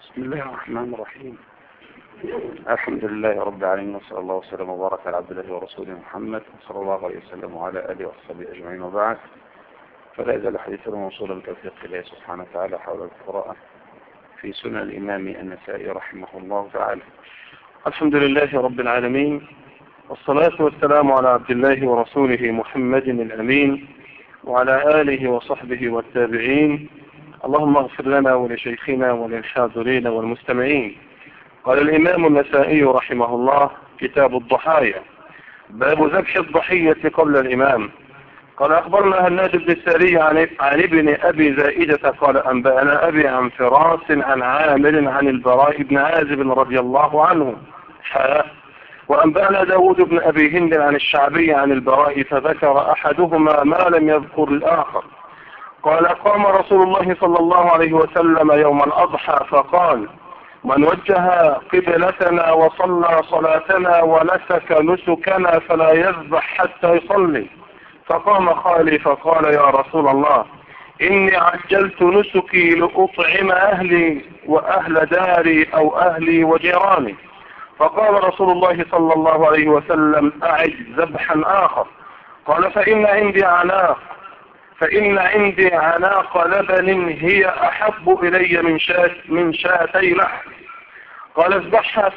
بسم الله الرحمن الرحيم. الحمد لله رب العالمين، وصلى الله وسلم وبارك على عبد الله ورسوله محمد صلى الله عليه وسلم وعلى آله وصحبه أجمعين، وبعد. فلا يزال حديثنا موصولا بتوفيق الله سبحانه وتعالى حول القراءة في سنن الإمام النسائي رحمه الله تعالى. الحمد لله رب العالمين، والصلاة والسلام على عبد الله ورسوله محمد الأمين وعلى آله وصحبه والتابعين. اللهم اغفر لنا ولشيخنا وللحاضرين والمستمعين. قال الإمام النسائي رحمه الله: كتاب الضحايا، باب ذبح الضحية قبل الإمام. قال أخبرنا هناد بن الساري عن ابن أبي زائدة قال أنبأنا أبي عن فراس عن عامر عن البراء بن عازب رضي الله عنه وأنبأنا داود بن أبي هند عن الشعبي عن البراء، فذكر أحدهما ما لم يذكر الآخر. قال: قام رسول الله صلى الله عليه وسلم يوم الأضحى فقال: من وجه قبلتنا وصلى صلاتنا ونسك نسكنا فلا يذبح حتى يصلي. فقام خالي فقال: يا رسول الله، إني عجلت نسكي لأطعم أهلي وأهل داري أو أهلي وجيراني. فقال رسول الله صلى الله عليه وسلم: أعد ذبحا آخر. قال: فإن عندي عناق لبن هي أحب إلي من شاتي لحم. قال: اذبحها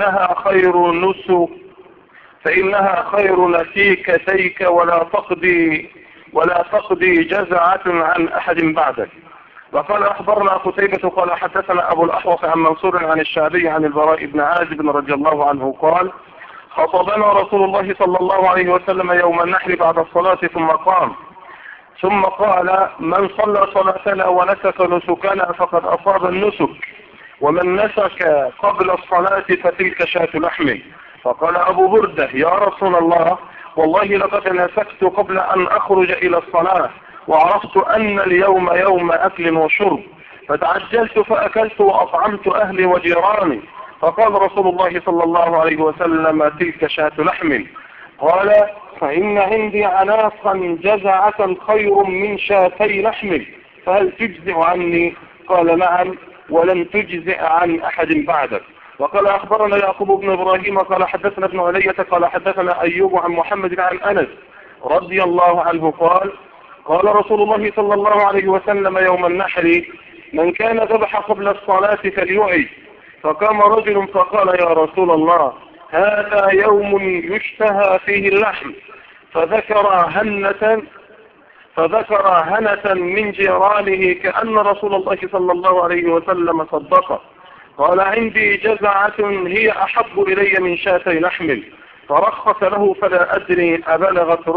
فإنها خير نسيكتيك ولا تقضي جزعة عن أحد بعدك. وقال أخبرنا قتيبة قال حدثنا أبو الأحوص عن منصور عن الشعبي عن البراء بن عازب رضي الله عنه قال: خطبنا رسول الله صلى الله عليه وسلم يوم النحر بعد الصلاة ثم قال: من صلى صلاتنا ونسك نسكنا فقد أصاب النسك، ومن نسك قبل الصلاة فتلك شاة لحم. فقال أبو بردة: يا رسول الله، والله لقد نسكت قبل أن أخرج إلى الصلاة، وعرفت أن اليوم يوم أكل وشرب، فتعجلت فأكلت وأطعمت أهلي وجيراني. فقال رسول الله صلى الله عليه وسلم: تلك شاة لحم. قال: فإن عندي عناقا جزعة خير من شاتي لحم، فهل تجزع عني؟ قال: نعم، ولن تجزع عن أحد بعدك. وقال أخبرنا يعقوب بن إبراهيم قال حدثنا ابن علية قال حدثنا أيوب عن محمد عن أنس رضي الله عنه قال: قال رسول الله صلى الله عليه وسلم يوم النحر: من كان ذبح قبل الصلاة فليعد. فقام رجل فقال: يا رسول الله، هذا يوم يشتهى فيه اللحم. فذكر هنة من جيرانه كأن رسول الله صلى الله عليه وسلم صدقه. قال: عندي جزعة هي أحب إلي من شاتي لحم. فرخص له، فلا أدري أبلغت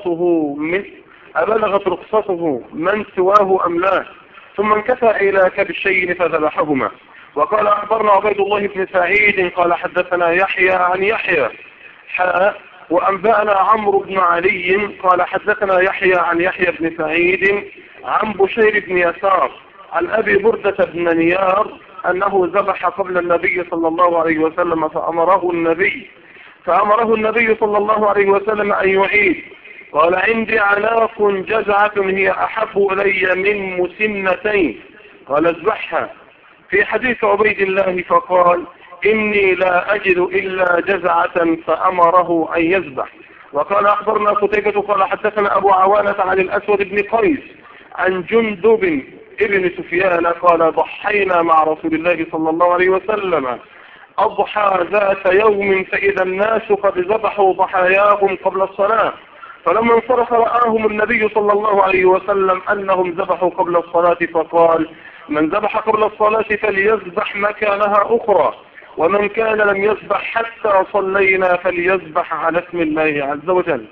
رخصته من سواه أم لا. ثم انكفى إلى كبشين فذبحهما. وقال أخبرنا عبيد الله بن سعيد قال حدثنا يحيى عن يحيى وأنبأنا عمرو بن علي قال حدثنا يحيى عن يحيى بن سعيد عن بشير بن يسار عن أبي بردة بن نيار أنه ذبح قبل النبي صلى الله عليه وسلم، فأمره النبي صلى الله عليه وسلم أن يعيد. قال: عندي عناق جزعة هي أحب إلي من مسنتين. قال: اذبحها. في حديث عبيد الله فقال: إني لا أجد إلا جزعة، فأمره أن يذبح. وقال أخبرنا قتيبة قال حدثنا أبو عوانة عن الأسود بن قيس عن جندب ابن سفيان قال: ضحينا مع رسول الله صلى الله عليه وسلم أضحى ذات يوم، فإذا الناس قد ذبحوا ضحاياهم قبل الصلاة. فلما انصرف رآهم النبي صلى الله عليه وسلم أنهم ذبحوا قبل الصلاة، فقال: من ذبح قبل الصلاة فليذبح مكانها أخرى، ومن كان لم يذبح حتى صلينا فليذبح على اسم الله عز وجل.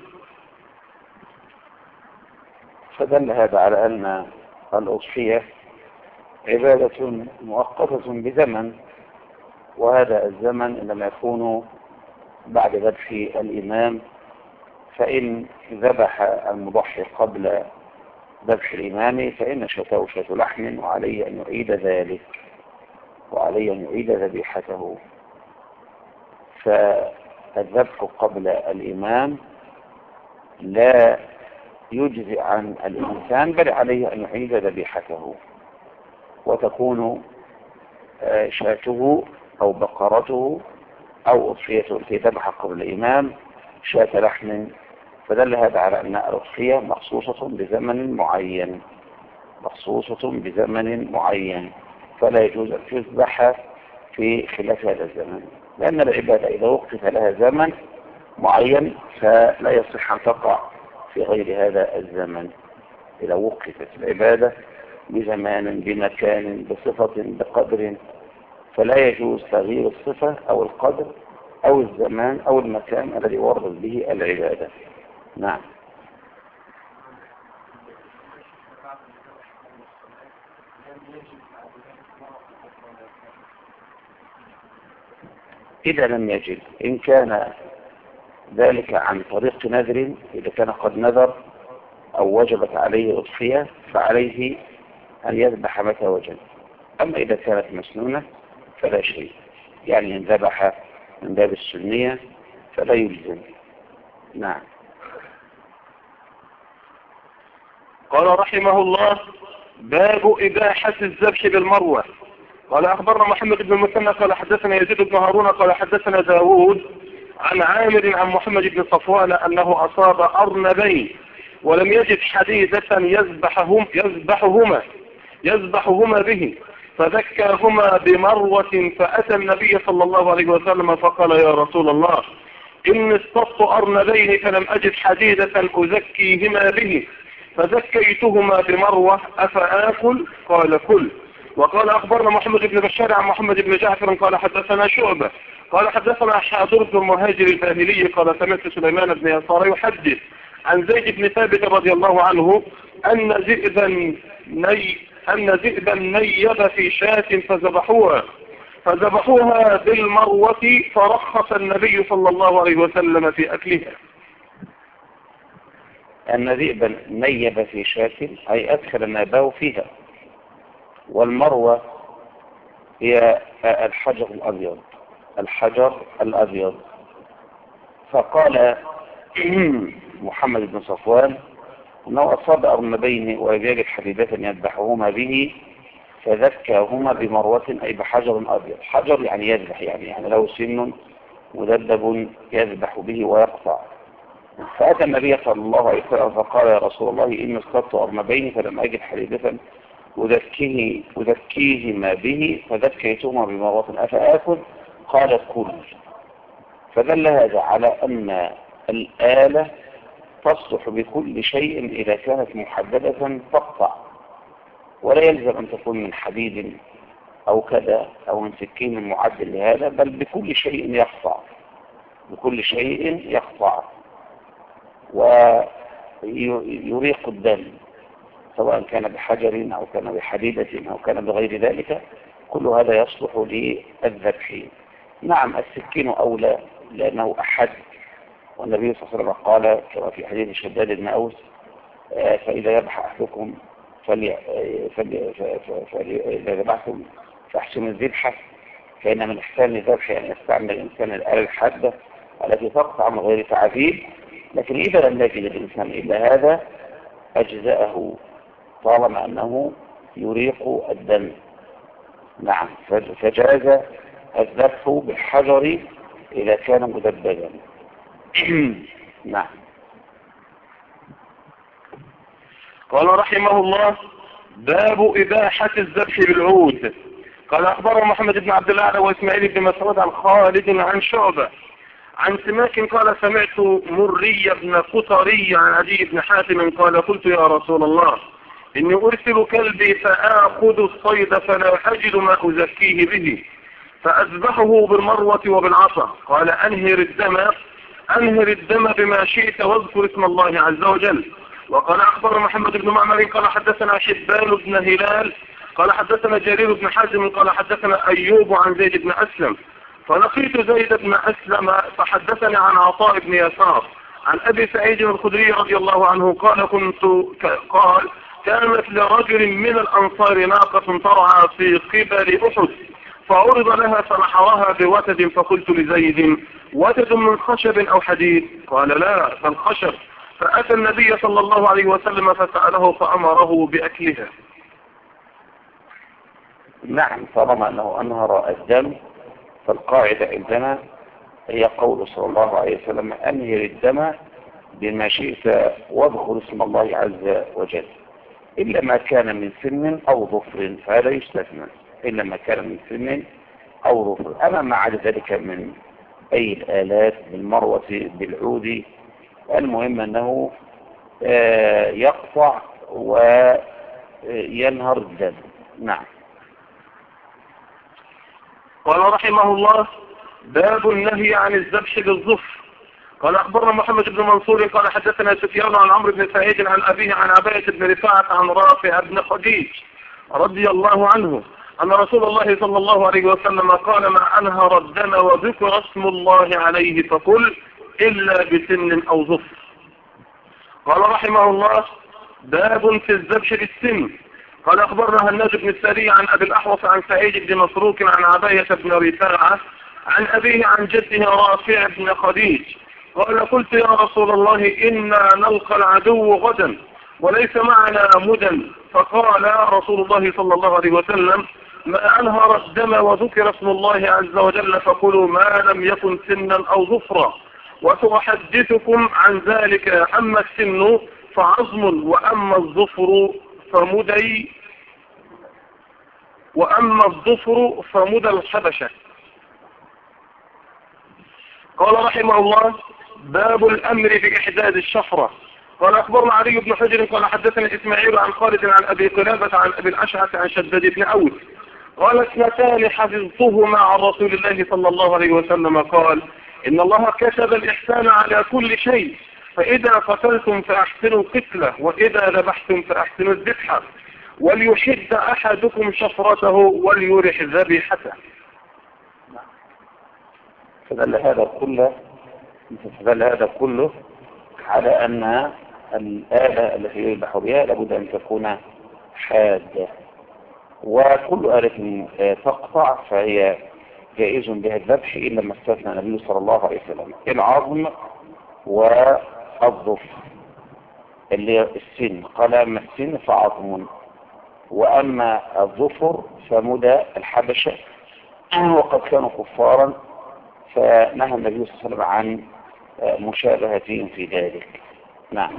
فدل هذا على أن الأضحية عبادة مؤقتة بزمن، وهذا الزمن إنما يكون بعد ذبح الإمام. فإن ذبح المضحي قبل ذبح الإمام فإن شاته شاة لحم، وعليه أن يعيد ذلك، وعليه أن يعيد ذبيحته. فالذبح قبل الإمام لا يجزئ عن الإنسان، بل عليه أن يعيد ذبيحته، وتكون شاته أو بقرته أو أضحيته التي ذبح قبل الإمام شاة لحم، فدل هذا على أن الأضحية مخصوصة بزمن معين، مخصوصة بزمن معين، فلا يجوز أن تذبح في خلاف هذا الزمن، لأن العبادة إذا وقف لها زمن معين فلا يصح أن تقع في غير هذا الزمن. إذا وقفت العبادة بزمان بمكان بصفة بقدر فلا يجوز تغيير الصفة أو القدر أو الزمان أو المكان الذي وردت به العبادة. نعم. إذا لم يجد، إن كان ذلك عن طريق نذر، إذا كان قد نذر أو وجبت عليه أضحية فعليه أن يذبح متى وجد. أما إذا كانت مسنونة فلا شيء، يعني إن ذبح من باب السنية فلا يلزم. نعم. قال رحمه الله: باب إباحة الذبح بالمروة. قال أخبرنا محمد بن المثنى قال حدثنا يزيد بن هارون قال حدثنا داود عن عامر عن محمد بن صفوان أنه أصاب أرنبين ولم يجد حديدة يذبحهما به، فذكاهما بمروة، فأتى النبي صلى الله عليه وسلم فقال: يا رسول الله، إني اصطدت أرنبين فلم أجد حديدة أزكيهما به، فزكيتهما بمروة، أفآكل؟ قال: كل. وقال أخبرنا محمد بن بشار عن محمد بن جعفر قال حدثنا شعبة قال حدثنا حاضر بن المهاجر الباهلي قال سمعت سليمان بن يسار يحدث عن زيد بن ثابت رضي الله عنه أن ذئبا نيب في شاة فذبحوها بالمروة، فرخص النبي صلى الله عليه وسلم في أكلها. أن ذئبا نيب في شاة أي أدخل نابه فيها، والمروة هي الحجر الأبيض. فقال محمد بن صفوان أنه أصاب أرنبين ولم يجد حديدة يذبحهما به، فذكاهما بمروة أي بحجر أبيض. حجر يعني يذبح، يعني له سن مدبب يذبح به ويقطع. فأتى النبي صلى الله عليه وسلم فقال: يا رسول الله، إني اصطدت أرنبين فلم أجد حديدة أذكيهما به، فذكيتهما بمروة، أفآكل؟ قال: كل. فدل هذا على أن الآلة تصلح بكل شيء إذا كانت محددة تقطع، ولا يلزم أن تكون من حديد أو كذا أو من سكين معدل لهذا، بل بكل شيء يقطع ويريق الدم، سواء كان بحجر أو كان بحديدة أو كان بغير ذلك، كل هذا يصلح للذبح. نعم، السكين أولى لأنه أحد، والنبي صلى الله عليه وسلم قال كما في حديث شداد بن أوس: فإذا يذبح أحدكم إذا ذبحتم فاحسنوا الذبحة، فإن من إحسان الذبح أن يستعمل الإنسان الآلة الحادة التي تقطع من غير تعذيب. لكن إذا لم يجد الإنسان إلا هذا أجزاءه طالما أنه يريق الدم. نعم، فجاز الذبح بالحجر إذا كان مدببا. نعم. قال رحمه الله: باب إباحة الذبح بالعود. قال أخبر محمد بن عبد الله وإسماعيل بن مسعود عن خالد عن شعبة عن سماك قال سمعت مري بن قطري عن عدي بن حاتم قال: قلت يا رسول الله، إني أرسل كلبي فآخذ الصيد فلا أجد ما أزكيه به، فأذبحه بالمروة وبالعصا. قال: أنهر الدم بما شئت واذكر اسم الله عز وجل. وقال أخبر محمد بن معمر قال حدثنا حبان بن هلال قال حدثنا جرير بن حازم قال حدثنا أيوب عن زيد بن أسلم فلقيت زيد بن أسلم فحدثني عن عطاء بن يسار عن أبي سعيد الخدري رضي الله عنه قال: كانت لرجل من الأنصار ناقة ترعى في قبل أحد، فعرض لها فنحرها بوتد، فقلت لزيد: وتد من خشب أو حديد؟ قال: لا، بل خشب. فأتى النبي صلى الله عليه وسلم فسأله فأمره بأكلها. نعم، طالما أنه أنهر الدم فالقاعدة عندنا هي قول صلى الله عليه وسلم: أنهر الدم بما شئت واذكر اسم الله عز وجل، إلا ما كان من سن أو ظفر، فهذا يستثنى، إلا ما كان من سن أو ظفر. أما ما عدا ذلك من أي الآلات، بالمروة بالعود، المهم أنه يقطع وينهر الدم. نعم. قال رحمه الله: باب النهي عن الذبح بالظفر. قال أخبرنا محمد بن منصور قال حدثنا سفيان عن عمرو بن سعيد عن أبيه عن عباية بن رفاعة عن رافع بن خديج رضي الله عنه أن رسول الله صلى الله عليه وسلم قال: ما أنهر الدم وذكر اسم الله عليه فكل إلا بسن أو ظفر. قال رحمه الله: باب في الذبح بالسن. قال أخبرنا هناد بن السري عن أبي الأحوص عن سعيد بن مسروق عن عباية بن رفاعة عن أبيه عن جده رافع بن خديج قال: قلت يا رسول الله إنا نلقى العدو غدا وليس معنا مدى، فقال رسول الله صلى الله عليه وسلم: ما أنهر الدم وذكر اسم الله عز وجل فكلوا ما لم يكن سنا أو ظفرا، وسأحدثكم عن ذلك. أما السن فعظم، وأما الظفر فمدى الحبشة. قال رحمه الله: باب الأمر بإحداد الشفرة. قال أخبرنا علي بن حجر قال حدثنا إسماعيل عن خالد عن أبي قلابة عن أبي الأشعث عن شداد بن أوس قال: اثنتان حفظتهما عن رسول الله صلى الله عليه وسلم قال: إن الله كتب الإحسان على كل شيء، فإذا قتلتم فأحسنوا القتلة، وإذا ذبحتم فأحسنوا الذبحة، وليحد أحدكم شفرته وليرح ذبيحته. فدل هذا كله على أن الآلة التي يذبح بها لابد أن تكون حادة، وكل آلة تقطع فهي جائز بها الذبح إلا ما استثنى النبي صلى الله عليه وسلم: العظم والظفر اللي هي السن. قال: أما السن فعظم، وأما الظفر فمدى الحبشة، وقد كانوا كفارا فنهى النبي صلى الله عليه وسلم عن مشابهتهم في ذلك. نعم.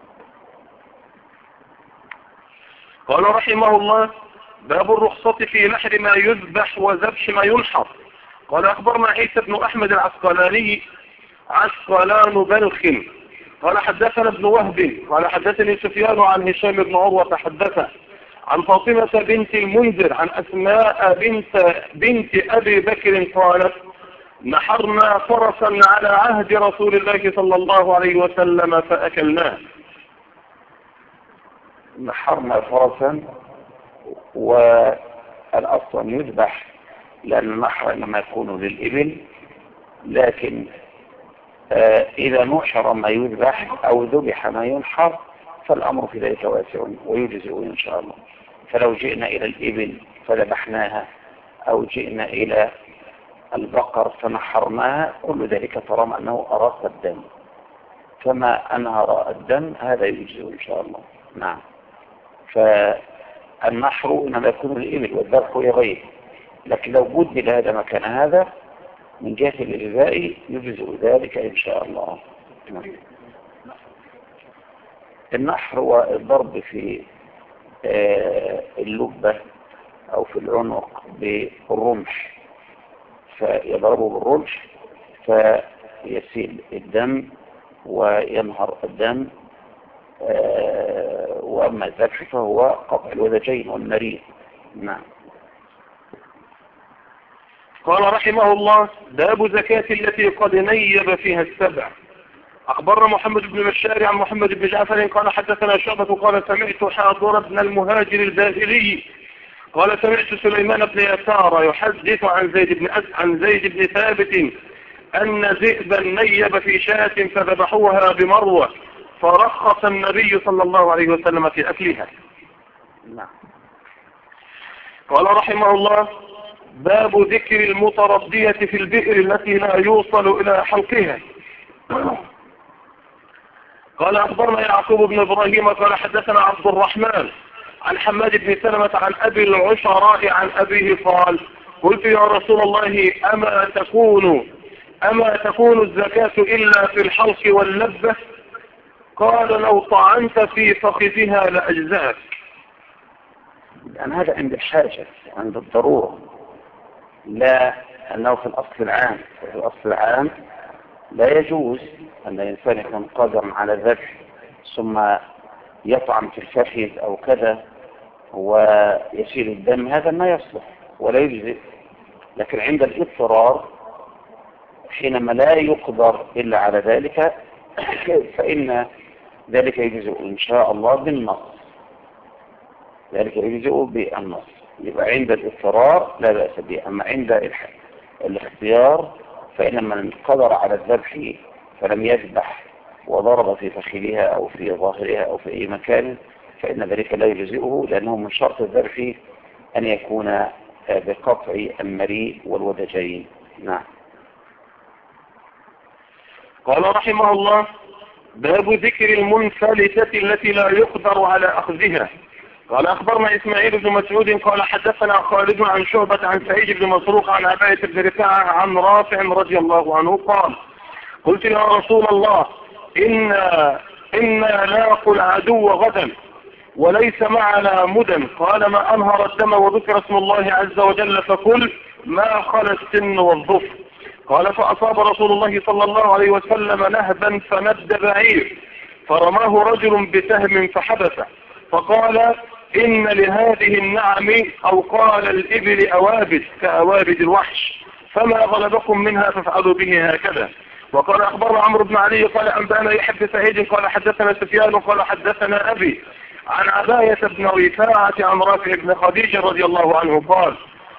قال رحمه الله: باب الرخصة في نحر ما يذبح وذبح ما ينحر. قال أخبرنا عيسى بن أحمد عسقلان بلخ قال حدثنا ابن وهب قال حدثني سفيان عن هشام بن عروة حدثه عن فاطمة بنت المنذر عن أسماء بنت أبي بكر قالت: نحرنا فرسا على عهد رسول الله صلى الله عليه وسلم فأكلناه. نحرنا فرسا، والأصل يذبح لأن النحر إنما يكون للإبل، لكن إذا نحر ما يذبح أو ذبح ما ينحر فالأمر في ذلك واسع ويجزئ إن شاء الله. فلو جئنا إلى الإبل فذبحناها أو جئنا إلى البقر فنحرناها، كل ذلك طالما أنه أراق الدم، فما أنهر الدم هذا يجزئ إن شاء الله. نعم. فالنحر إنما يكون للإبل والذبح لغيره، لكن لو بدل هذا مكان هذا من جهة الإجزاء يجزئ ذلك إن شاء الله. النحر هو الضرب في اللبة أو في العنق بالرمح، فيضربه بالرمح فيسيل الدم وينهر الدم. وأما الذبح فهو قطع الوذجين والنريء. نعم. قال رحمه الله: باب زكاة التي قد نيب فيها السبع. أخبرنا محمد بن بشار عن محمد بن جعفر قال حدثنا شعبة قال: سمعت حاضر بن المهاجر الباهلي قال: سمعت سليمان بن يسار يحدث عن زيد بن ثابت أن ذئبا نيب في شاة فذبحوها بمروة فرخص النبي صلى الله عليه وسلم في أكلها. قال رحمه الله: باب ذكر المتردية في البئر التي لا يوصل إلى حلقها. قال أخبرنا يعقوب بن إبراهيم قال حدثنا عبد الرحمن عن حماد بن سلمة عن أبي العشراء عن أبيه قال قلت يا رسول الله أما تكون الزكاة إلا في الحلق واللبة؟ قال لو طعنت في فخذها لأجزاك. يعني هذا عند الحاجة، عند الضرورة، لا أنه في الأصل العام. في الأصل العام لا يجوز أن الإنسان يكون قادرا على ذبح ثم يطعم في الفخذ أو كذا ويسيل الدم، هذا ما يصلح ولا يجزئ. لكن عند الاضطرار حينما لا يقدر إلا على ذلك فإن ذلك يجزئ إن شاء الله بالنص. ذلك يجزئ بالنص. يبقى عند الاضطرار لا بأس به. أما عند الاختيار فإن من قدر على الذبح فلم يذبح وضرب في فخذها أو في ظاهرها أو في أي مكان فإن ذلك لا يجزئه، لأنه من شرط الذبح أن يكون بقطع المريء والودجين. نعم. قال رحمه الله: باب ذكر المنفلتة التي لا يقدر على أخذها. قال أخبرنا إسماعيل بن مسعود قال حدثنا خالد عن شعبة عن سعيد بن مسروق عن عباية بن رفاعة عن رافع رضي الله عنه قال قلت يا رسول الله إنا لاقوا العدو غدا وليس معنا مدن. قال ما أنهر الدم وذكر اسم الله عز وجل فكل ما خلا السن والظفر. قال فأصاب رسول الله صلى الله عليه وسلم نهبا فند بعير فرماه رجل بسهم فحبسه فقال إن لهذه النعم أو قال الإبل أوابد كأوابد الوحش فما غلبكم منها فافعلوا به هكذا. وقال أخبر عمرو بن علي قال أنبأنا يحيى بن سعيد قال حدثنا سفيان قال حدثنا أبي عن عباية بن رفاعة عن رافع بن خديج رضي الله عنه قال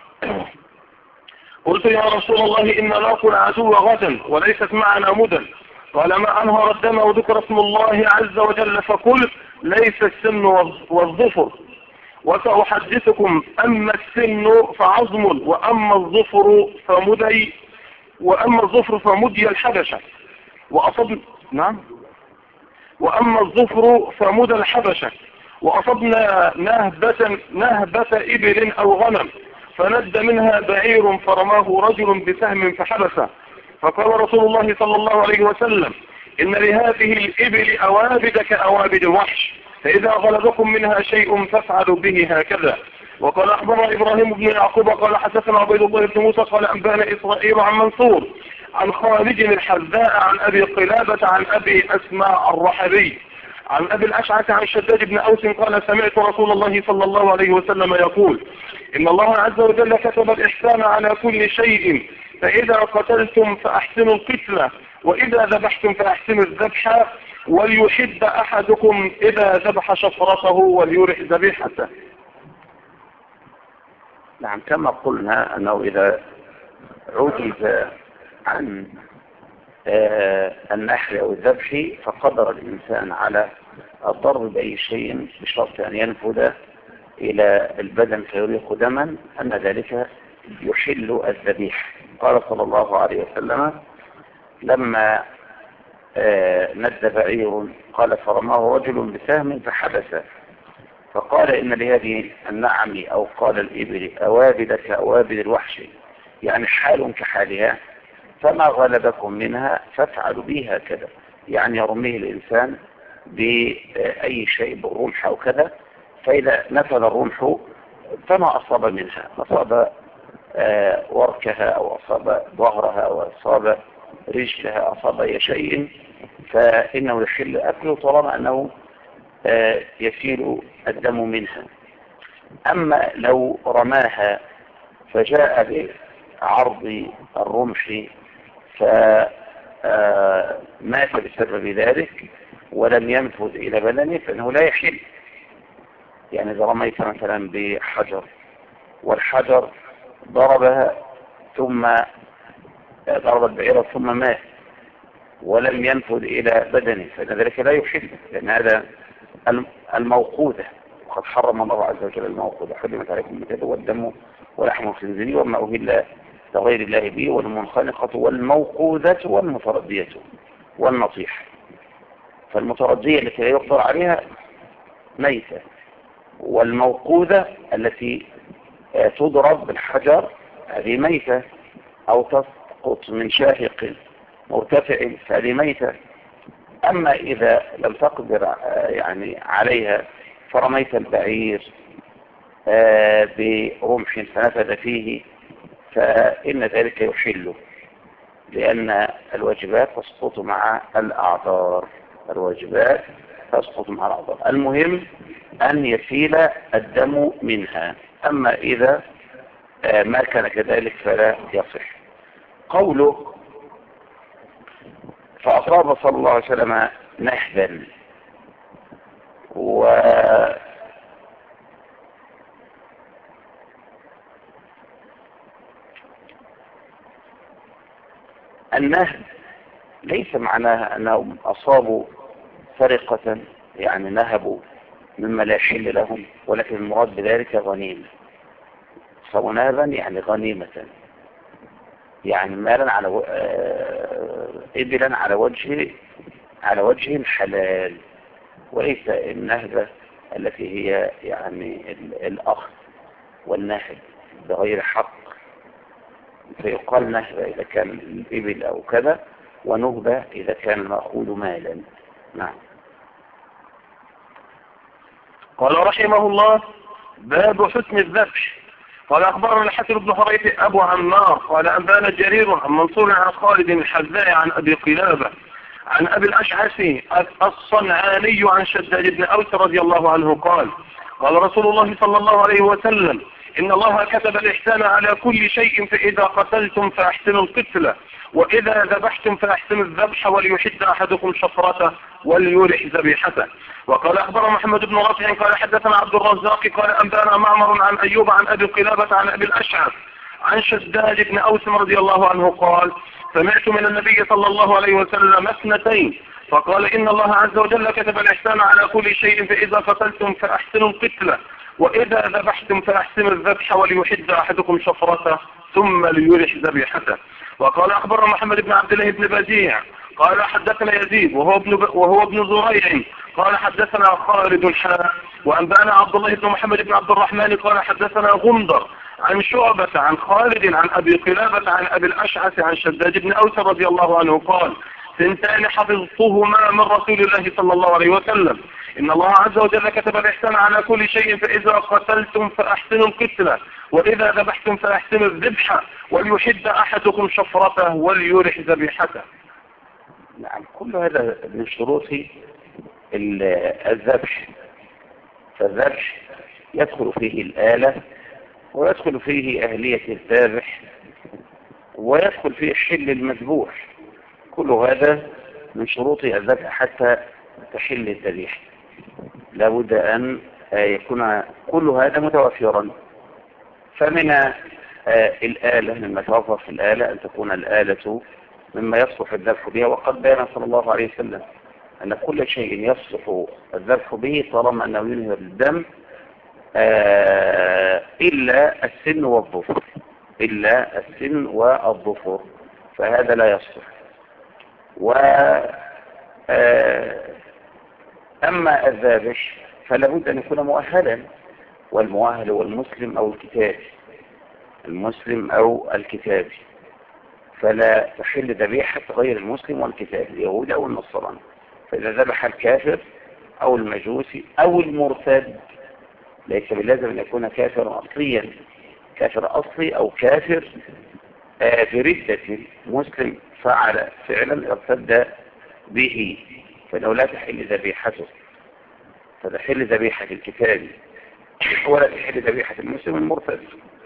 قلت يا رسول الله إن لاقوا العدو غدا وليست معنا مدن. قال ما أنهر الدم وذكر اسم الله عز وجل فقل ليس السن والظفر وسأحدثكم أما السن فعظم وأما الظفر فمدي الحبشة وأما الظفر فمدى الحبشة وأصبنا نهبة إبل أو غنم فند منها بعير فرماه رجل بسهم فحبسه فقال رسول الله صلى الله عليه وسلم إن لهذه الإبل أوابد كأوابد الوحش فإذا غلبكم منها شيء فافعلوا به هكذا. وقال أخبرنا إبراهيم بن يعقوب قال حدثنا عبيد الله بن موسى قال أنبأنا إسرائيل عن منصور عن خالد الحذاء عن أبي قلابة عن أبي أسماء الرحبي عن أبي الأشعث عن شداد بن أوس قال سمعت رسول الله صلى الله عليه وسلم يقول إن الله عز وجل كتب الإحسان على كل شيء فإذا قتلتم فأحسنوا القتلة وإذا ذبحتم فأحسنوا الذبح وليحد أحدكم إذا ذبح شفرته وليرح ذبيحته. نعم. كما قلنا أنه إذا عجز عن النحر أو الذبح فقدر الإنسان على الضرب بأي شيء بشرط أن ينفذ إلى البدن فيريق دما أن ذلك يحل الذبيح. قال صلى الله عليه وسلم لما ند بعير قال فرماه رجل بسهم فحبسه فقال إن لهذه النعم أو قال الإبل أوابد كأوابد الوحش يعني حال كحالها فما غلبكم منها فافعلوا بها هكذا. يعني يرميه الإنسان بأي شيء بالرمح أو كذا فإذا نفذ الرمح فما أصاب منها أصاب وركها أو أصاب ظهرها أو أصاب رجلها أصاب أي شيء فإنه يحل أكله طالما أنه يسيل الدم منها. أما لو رماها فجاء بعرض الرمح فمات بسبب ذلك ولم ينفذ إلى بدنه فإنه لا يحل. يعني إذا رميت مثلا بحجر والحجر ضربها ثم ضرب البعيرة ثم مات ولم ينفذ إلى بدنه فإن ذلك لا يحل لأن هذا الموقوذة وقد حرم الله عز وجل الموقوذة حرمت عليكم الميتة والدم ولحم الخنزير وما أهل لغير الله به والمنخنقة والموقوذة والمتردية والنطيح. فالمتردية التي لا يقدر عليها ميتة والموقوذة التي تضرب بالحجر هذه ميتة، أو تسقط من شاهق مرتفع فهذه ميتة. أما إذا لم تقدر يعني عليها فرميت البعير برمح فنفذ فيه فإن ذلك يحله، لأن الواجبات تسقط مع الأعذار. الواجبات تسقط مع الأعذار. المهم أن يسيل الدم منها. أما إذا ما كان كذلك فلا يصح. قوله فأصاب صلى الله عليه وسلم نهبا، النهب ليس معناها أنهم أصابوا سرقة يعني نهبوا مما لا يحل لهم، ولكن المراد بذلك غنيمة. أصابوا نهبا يعني غنيمة، يعني مالا على إبلا على وجه حلال، وليس النهبة التي هي يعني الأخذ والنهب بغير حق. فيقال نهبة إذا كان الإبل أو كذا، ونهبة إذا كان المأخوذ مالا. نعم. قال رحمه الله: باب حسن الذبح. قال أخبرنا الحسن بن حريث أبو عمار قال أنبانا جرير عن منصور عن خالد الحذاء عن أبي قلابة عن أبي الأشعث الصنعاني عن شداد بن أوس رضي الله عنه قال: قال رسول الله صلى الله عليه وسلم: إن الله كتب الإحسان على كل شيء، فإذا قتلتم فأحسنوا القتلة، وإذا ذبحتم فأحسنوا الذبح، وليحد أحدكم شفرته وليرح ذبيحته. وقال أخبر محمد بن رافع قال حدثنا عبد الرزاق قال أنبانا معمر عن أيوب عن أبي قلابة عن أبي الأشعث عن شداد بن أوس رضي الله عنه قال: سمعت من النبي صلى الله عليه وسلم اثنتين، فقال: إن الله عز وجل كتب الإحسان على كل شيء، فإذا قتلتم فأحسنوا القتلة، وإذا ذبحتم فأحسنوا الذبح، وليحد أحدكم شفرته ثم ليرح ذبيحته. وقال أخبر محمد بن عبد الله بن بديع قال حدثنا يزيد وهو ابن زريع قال حدثنا خالد الحاء وأنبأنا عبد الله بن محمد بن عبد الرحمن قال حدثنا غندر عن شعبة عن خالد عن أبي قلابة عن أبي الأشعث عن شداد بن أوس رضي الله عنه قال: ثنتان حفظتهما من رسول الله صلى الله عليه وسلم: إن الله عز وجل كتب الإحسان على كل شيء، فإذا قتلتم فأحسنوا القتلة، وإذا ذبحتم فأحسنوا الذبح، وليحد أحدكم شفرته وليرح ذبيحته. نعم، كل هذا من شروط الذبح. فالذبح يدخل فيه الآلة، ويدخل فيه أهلية الذابح، ويدخل فيه الحل المذبوح. كل هذا من شروط الذبح حتى تحل الذبيحة. لابد أن يكون كل هذا متوفرا. فمن الآلة، مما توفر في الآلة أن تكون الآلة مما يصلح الذبح بها. وقد بين صلى الله عليه وسلم أن كل شيء يصلح الذبح به طالما أنه ينهر الدم إلا السن والظفر، إلا السن والظفر، فهذا لا يصلح. أما الذابح فلا بد أن يكون مؤهلا، والمؤهل هو المسلم أو الكتابي، المسلم أو الكتابي. فلا تحل ذبيحة غير المسلم والكتابي، اليهود أو النصراني. فإذا ذبح الكافر أو المجوسي أو المرتد، ليس بلازم أن يكون كافر أصليا، كافر أصلي أو كافر بردة، مسلم فعل فعلا ارتد به، فإنه لا تحل ذبيحته. فتحل ذبيحة الكتابي ولا تحل ذبيحة المسلم المرتد.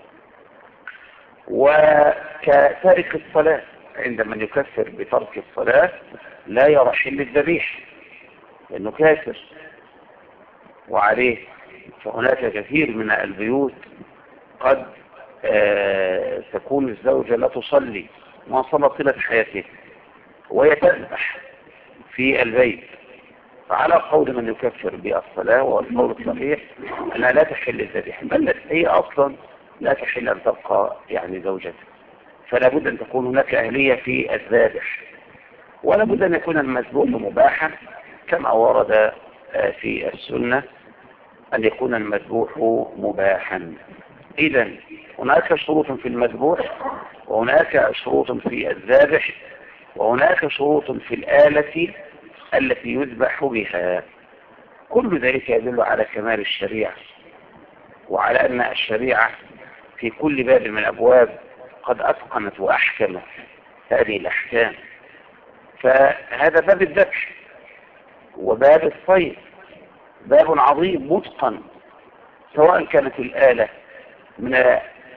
وكتارك الصلاة، عند من يكفر بترك الصلاة لا يرى حل الذبيح لأنه كافر وعليه. فهناك كثير من البيوت قد تكون الزوجة لا تصلي، ما صلت طيلة حياته، وهي تذبح في البيت. فعلى قول من يكفر بالصلاة والقول الصحيح أنها لا تحل الذبيحة، بل هي أصلا لا تحل أن تبقى يعني زوجته. فلا بد أن تكون هناك أهلية في الذابح، ولا بد أن يكون المذبوح مباحا كما ورد في السنة أن يكون المذبوح مباحا. إذا هناك شروط في المذبوح، وهناك شروط في الذابح، وهناك شروط في الآلة التي يذبح بها. كل ذلك يدل على كمال الشريعة، وعلى أن الشريعة في كل باب من الأبواب قد أتقنت وأحكمت هذه الأحكام. فهذا باب الذبح وباب الصيد باب عظيم متقن، سواء كانت الآلة من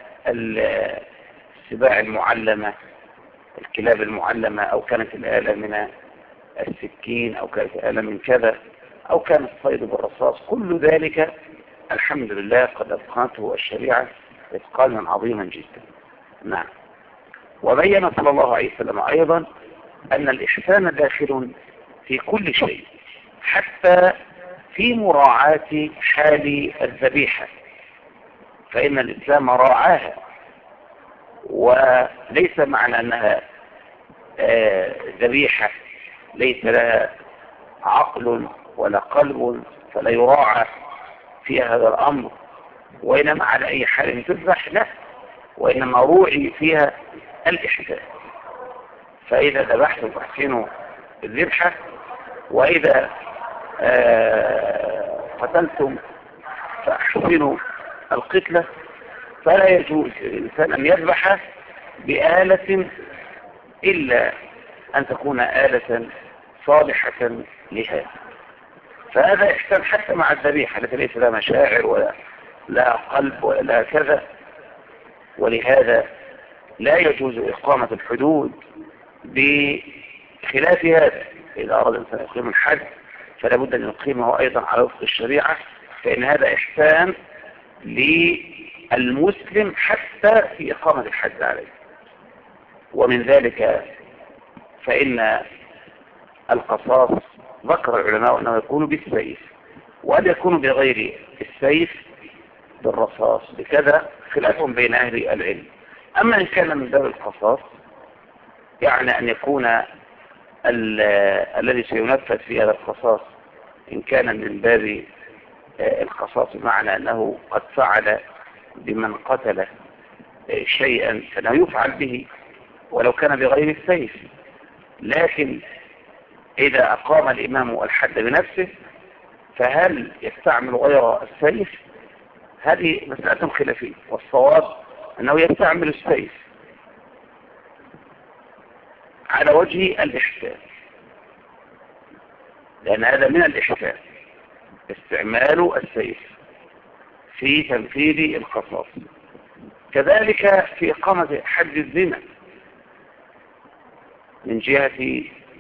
السباع المعلمة، الكلاب المعلمة، أو كانت الآلة من السكين، أو كانت الآلة من كذا، أو كان الصيد بالرصاص. كل ذلك الحمد لله قد أتقنته الشريعة إتقانا عظيما جدا. نعم. وبين صلى الله عليه وسلم أيضا أن الإحسان داخل في كل شيء، حتى في مراعاة حال الذبيحة، فإن الإسلام راعاها، وليس معنى أنها ذبيحة ليس لها عقل ولا قلب فلا يراعى فيها هذا الأمر، وإنما على أي حال تذبح، لا، وإنما روعي فيها الإحسان. فإذا ذبحتم فاحسنوا الذبحة، وإذا قتلتم فاحسنوا القتلة. فلا يجوز للإنسان أن يذبح بآلة إلا أن تكون آلة صالحة لهذا. فهذا إحسان حتى مع الذبيحة التي ليس لها مشاعر ولا لا قلب ولا لا كذا. ولهذا لا يجوز إقامة الحدود بخلاف هذا. إذا أراد الإنسان يقيم الحد فلا بد أن يقيمه أيضا على وفق الشريعة، فإن هذا إحسان للمسلم حتى في إقامة الحد عليه. ومن ذلك فإن القصاص ذكر العلماء أنه يكون بالسيف، وأن يكون بغير السيف، بالرصاص، بكذا، خلاف بين أهل العلم. أما إن كان من باب القصاص يعني أن يكون الذي سينفذ في هذا القصاص إن كان من باب القصاص بمعنى أنه قد فعل بمن قتل شيئا فإنه يفعل به ولو كان بغير السيف. لكن إذا أقام الإمام الحد بنفسه فهل يستعمل غير السيف؟ هذه مسألة خلافية، والصواب أنه يستعمل السيف على وجه الإحسان، لأن هذا من الإحسان استعمال السيف في تنفيذ القصاص. كذلك في إقامة حد الزنا من جهة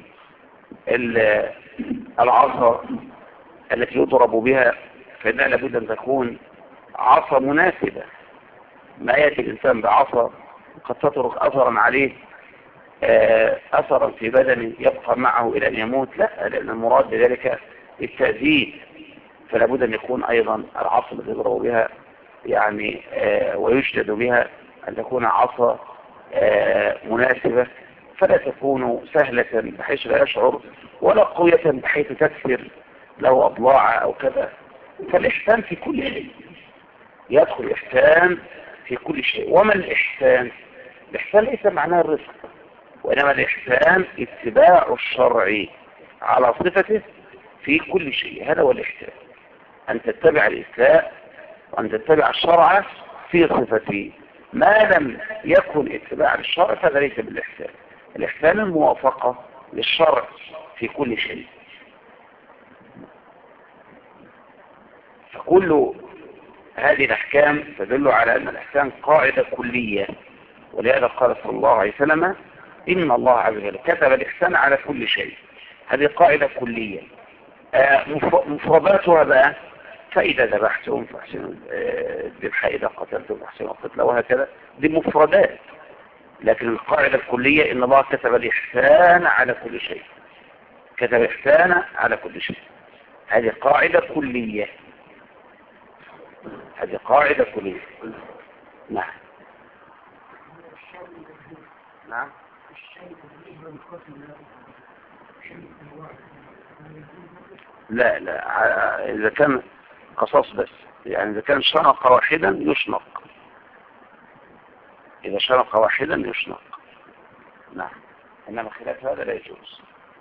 العصا التي يضرب بها، فإنها لابد أن تكون عصا مناسبة. ما يأتي الإنسان بعصا قد تترك أثرا عليه، أثرا في بدنه يبقى معه إلى أن يموت، لا، لأن المراد بذلك التأذيب. فلا بد أن يكون أيضا العصا التي يضرب بها يعني ويشدد بها أن تكون عصا مناسبة، فلا تكون سهلة بحيث لا يشعر، ولا قوية بحيث تكسر له أضلاع أو كذا. فالإحسان في كل شيء، يدخل الإحسان في كل شيء. وما الإحسان؟ الإحسان ليس معناه الرزق، وإنما الإحسان اتباع الشرع على صفته في كل شيء. هذا هو الإحسان، أن تتبع الإسلام وأن تتبع الشرع في صفته. ما لم يكن اتباع للشرع فهذا ليس بالإحسان. الإحسان الموافقة للشرع في كل شيء. فكل هذه الأحكام تدل على أن الإحسان قاعدة كلية، ولهذا قال صلى الله عليه وسلم إن الله عز وجل كتب الإحسان على كل شيء. هذه قاعدة كلية. مفرداتها بقى: فإذا ذبحتم فاحسنوا الذبح، إذا قتلتم فاحسنوا القتل، وهكذا. دي مفردات، لكن القاعدة الكلية إن الله كتب الإحسان على كل شيء، كتب الإحسان على كل شيء. هذه قاعدة كلية، هذه قاعدة كلية. نعم. نعم. لا إذا كان قصاص بس، يعني إذا كان شنق واحدا يشنق، إذا شنق واحدا يشنق. نعم، إنما خلاف هذا لا يجوز.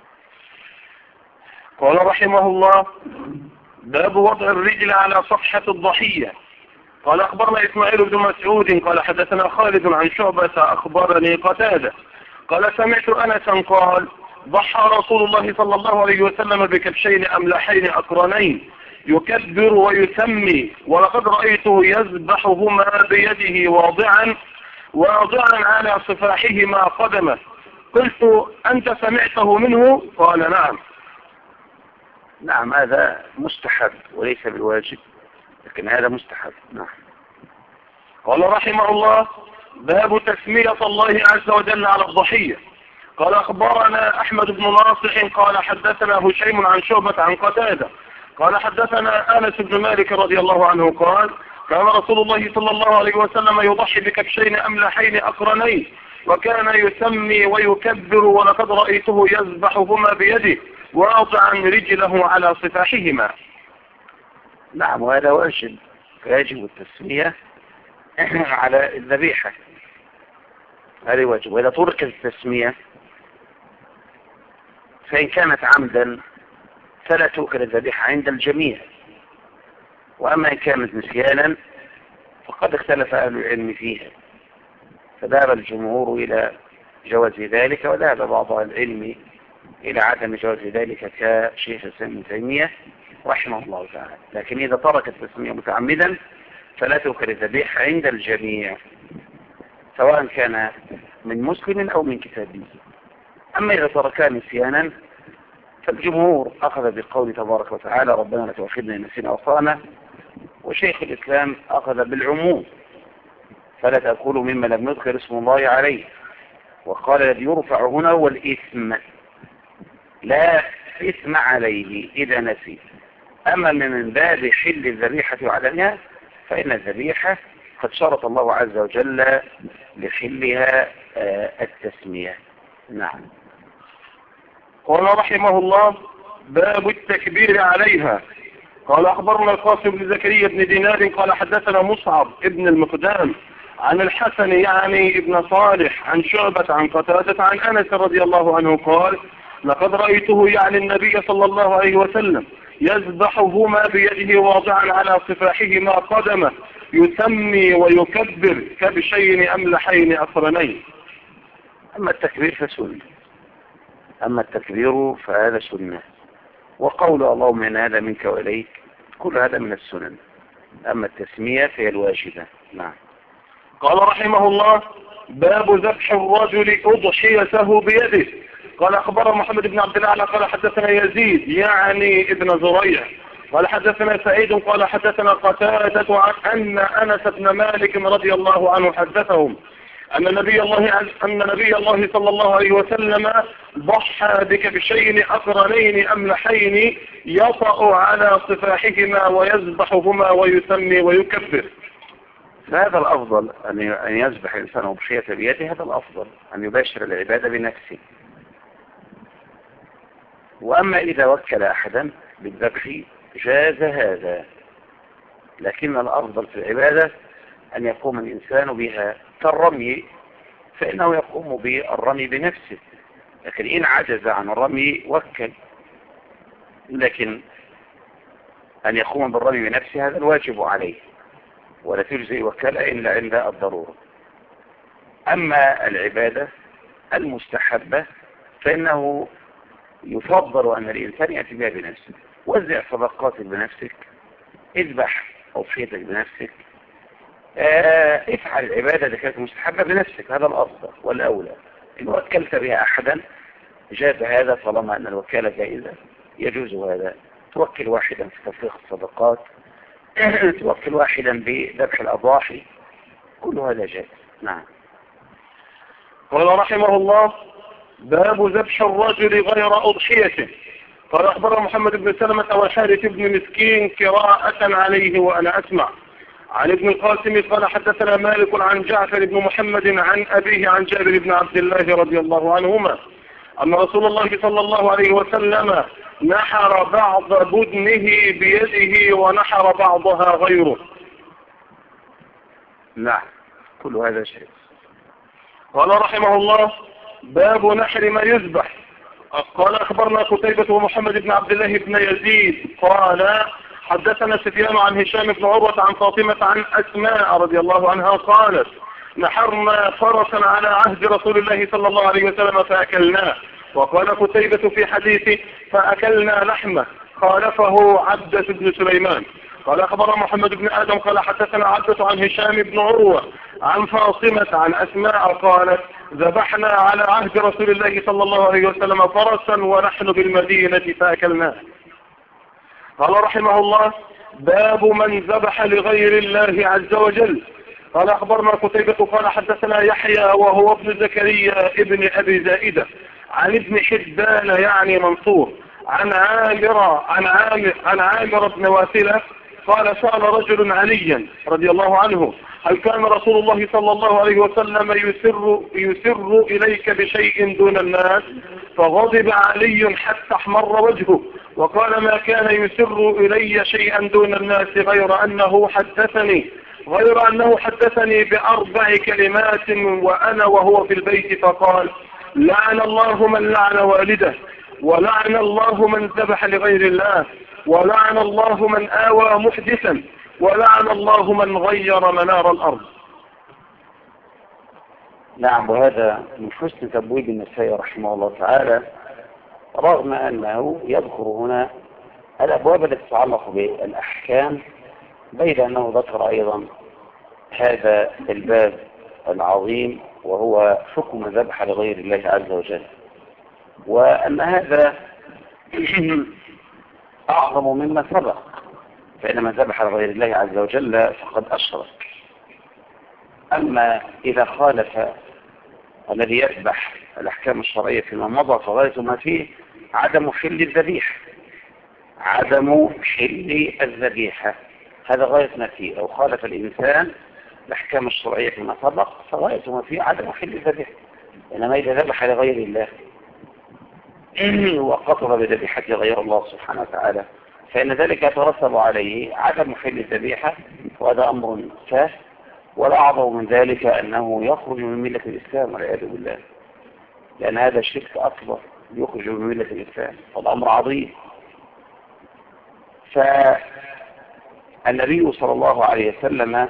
قال رحمه الله: باب وضع الرجل على صفحة الضحية. قال أخبرنا إسماعيل بن مسعود قال حدثنا خالد عن شعبة أخبرني قتادة قال سمعت أنسا قال: ضحى رسول الله صلى الله عليه وسلم بكبشين أملحين أقرنين يكبر ويسمي، ولقد رأيته يذبحهما بيده واضعا على صفاحهما قدمه. قلت: أنت سمعته منه؟ قال: نعم. نعم، هذا مستحب وليس بالواجب، لكن هذا مستحب. نعم. قال رحمه الله: باب تسمية الله عز وجل على الضحية. قال أخبرنا أحمد بن ناصح قال حدثنا هشيم عن شعبة عن قتادة قال حدثنا أنس بن مالك رضي الله عنه قال: كان رسول الله صلى الله عليه وسلم يضحي بكبشين أملحين أقرنين، وكان يسمي ويكبر، ولقد رأيته يذبحهما بيده واضعا رجله على صفاحهما. نعم، وهذا واجب، فيجب التسمية على الذبيحة، هذا واجب. وإذا تركت التسمية فإن كانت عمدا فلا تؤكل الذبيحة عند الجميع، وأما إن كانت نسيانا فقد اختلف أهل العلم فيها، فذهب الجمهور إلى جواز ذلك، وذهب بعض أهل العلم إلى عدم جواز ذلك كشيخ الإسلام ابن تيمية رحمه الله تعالى. لكن إذا ترك التسمية متعمدا فلا تؤكل الذبيحة عند الجميع، سواء كان من مسلم أو من كتابي. أما إذا تركا نسيانا فالجمهور أخذ بقول تبارك وتعالى: ربنا لا تؤاخذنا إن نسينا أو أخطأنا، وشيخ الإسلام أخذ بالعموم: فلا تأكلوا مما لم يذكر اسم الله عليه. وقال: الذي يرفع هنا هو الإثم، لا إثم عليه إذا نسي. أما من باب حل الذبيحة وعدمها فإن الذبيحة قد شرط الله عز وجل لحلها التسمية. نعم. قال رحمه الله: باب التكبير عليها. قال أخبرنا القاسم بن زكريا بن دينار قال حدثنا مصعب ابن المقدام عن الحسن يعني ابن صالح عن شعبة عن قتادة عن أنس رضي الله عنه قال: لقد رأيته يعني النبي صلى الله عليه وسلم يذبحهما بيده واضعا على صفاحهما قدمه يسمي ويكبر كبشين أملحين أقرنين. أما التكبير فسنة، أما التكبير فهذا سنة، وقول اللهم إن هذا منك وإليك كل هذا من السنن. أما التسمية فهي الواجبة. نعم. قال رحمه الله: باب ذبح الرجل أضحيته بيده. قال أخبر محمد بن عبد الله قال حدثنا يزيد يعني ابن زريع قال حدثنا سعيد قال حدثنا قتادة أن أنس بن مالك رضي الله عنه حدثهم أن نبي الله صلى الله عليه وسلم ضحى بكبشين أقرنين أملحين يطأ على صفاحهما ويذبحهما ويسمي ويكبر. فهذا الأفضل أن يذبح الإنسان أضحية بيده، هذا الأفضل أن يباشر العبادة بنفسه. وأما إذا وكل أحدا بالذبح جاز هذا، لكن الأفضل في العبادة أن يقوم الإنسان بها كالرمي، فإنه يقوم بالرمي بنفسه، لكن إن عجز عن الرمي وكل. لكن أن يقوم بالرمي بنفسه هذا الواجب عليه، ولا تجزي وكالة إلا عند الضرورة. أما العبادة المستحبة فإنه يفضل أن الإنسان يأتي بها بنفسه. وزع صدقاتك بنفسك، اذبح أضحيتك بنفسك، افعل العبادة اللي كانت مستحبة بنفسك، هذا الأفضل والأولى. إن وكلت بها أحدا جاز هذا، طالما أن الوكالة جائزة يجوز هذا. توكل واحدا في تفريغ الصدقات، توكل واحدا بذبح الأضاحي، كل هذا جائز. نعم. قال رحمه الله: باب ذبح الرجل غير أضحيته. قال أخبر محمد بن سلمة والحارث بن مسكين قراءة عليه وأنا أسمع عن ابن القاسم قال حدثنا مالك عن جعفر بن محمد عن أبيه عن جابر بن عبد الله رضي الله عنهما أن رسول الله صلى الله عليه وسلم نحر بعض بدنه بيده ونحر بعضها غيره. نعم، كل هذا شيء. قال رحمه الله: باب نحر ما يذبح. قال أخبرنا قتيبة ومحمد بن عبد الله بن يزيد قال حدثنا سفيان عن هشام بن عروة عن فاطمة عن أسماء رضي الله عنها قالت: نحرنا فرسا على عهد رسول الله صلى الله عليه وسلم فأكلناه. وقال قتيبة في حديثه: فأكلنا لحمه، خالفه عبدة بن سليمان. قال أخبر محمد بن آدم قال حدثنا عبدة عن هشام بن عروة عن فاطمة عن أسماء قالت: ذبحنا على عهد رسول الله صلى الله عليه وسلم فرسا ونحن بالمدينة فأكلناه. قال رحمه الله: باب من ذبح لغير الله عز وجل. قال أخبرنا قتيبة قال حدثنا يحيى وهو ابن زكريا ابن أبي زائدة عن ابن حبان يعني منصور عن عامر بن واثلة قال: سأل رجل عليا رضي الله عنه: هل كان رسول الله صلى الله عليه وسلم يسر إليك بشيء دون الناس؟ فغضب علي حتى احمر وجهه وقال: ما كان يسر إلي شيئا دون الناس غير أنه حدثني بأربع كلمات وأنا وهو في البيت، فقال: لعن الله من لعن والده، ولعن الله من ذبح لغير الله، ولعن الله من آوى محدثا، ولعن الله من غير منار الأرض. نعم، وهذا من حسن تبويب النسائي رحمه الله تعالى، رغم أنه يذكر هنا الأبواب التي تتعلق بالأحكام، بين أنه ذكر أيضا هذا الباب العظيم وهو حكم ذبح لغير الله عز وجل، وأن هذا أعظم مما سبق، فإن من ذبح لغير الله عز وجل فقد أشرك. أما إذا خالف الذي يذبح الأحكام الشرعية فيما مضى فغاية ما فيه عدم حل الذبيحة، هذا غاية ما فيه. لو خالف الإنسان الأحكام الشرعية فيما سبق فغاية ما فيه عدم حل الذبيحة. إنما إذا ذبح لغير الله وقصد بذبيحته غير الله سبحانه وتعالى فإن ذلك يترتب عليه عدم حل الذبيحة، وهذا أمر سهل. والأعظم من ذلك أنه يخرج من ملة الإسلام والعياذ بالله، لأن هذا شرك أكبر يخرج من ملة الإسلام، والأمر عظيم. فالنبي صلى الله عليه وسلم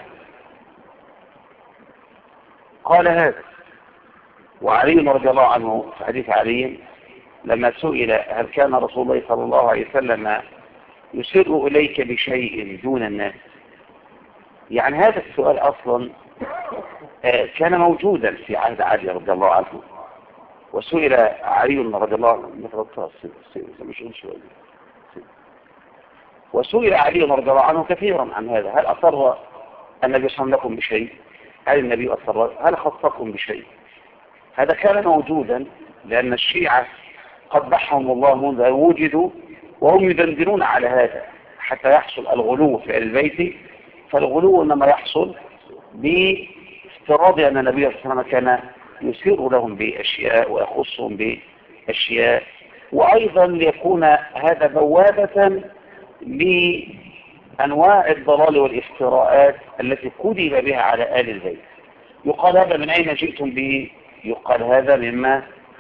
قال هذا. وعلي رضي الله عنه في حديث علي لما سئل: هل كان رسول الله صلى الله عليه وسلم يسر إليك بشيء دون الناس؟ يعني هذا السؤال أصلا كان موجودا في عهد علي رضي الله عنه، وسئل علي رضي الله عنه كثيرا عن هذا: هل أصر النبي صلى الله عليه وسلم بشيء؟ هل النبي أصر؟ هل خصكم بشيء؟ هذا كان موجودا، لأن الشيعة قبحهم الله منذ أن وجدوا وهم يدندنون على هذا حتى يحصل الغلو في البيت. فالغلو إنما يحصل بافتراض أن النبي صلى الله عليه وسلم كان يسير لهم بأشياء ويخصهم بأشياء، وأيضا ليكون هذا بوابة لأنواع الضلال والافتراءات التي كذب بها على آل البيت. يقال: هذا من أين جئتم به؟ يقال: هذا مما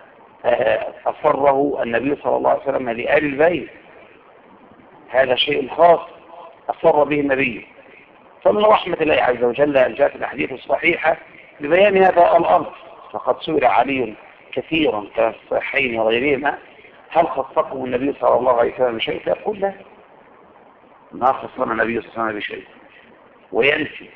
أصره النبي صلى الله عليه وسلم لآل البيت، هذا شيء خاص أصر به النبي. فمن رحمة الله عز وجل أن جاءت الأحاديث الصحيحة لبيان هذا الأمر. فقد سئل علي كثيرا كان الصحيحين وغيرهما: هل خصكم النبي صلى الله عليه وسلم بشيء؟ فيقول: لا، ما خصنا النبي صلى الله عليه وسلم بشيء، وينفي.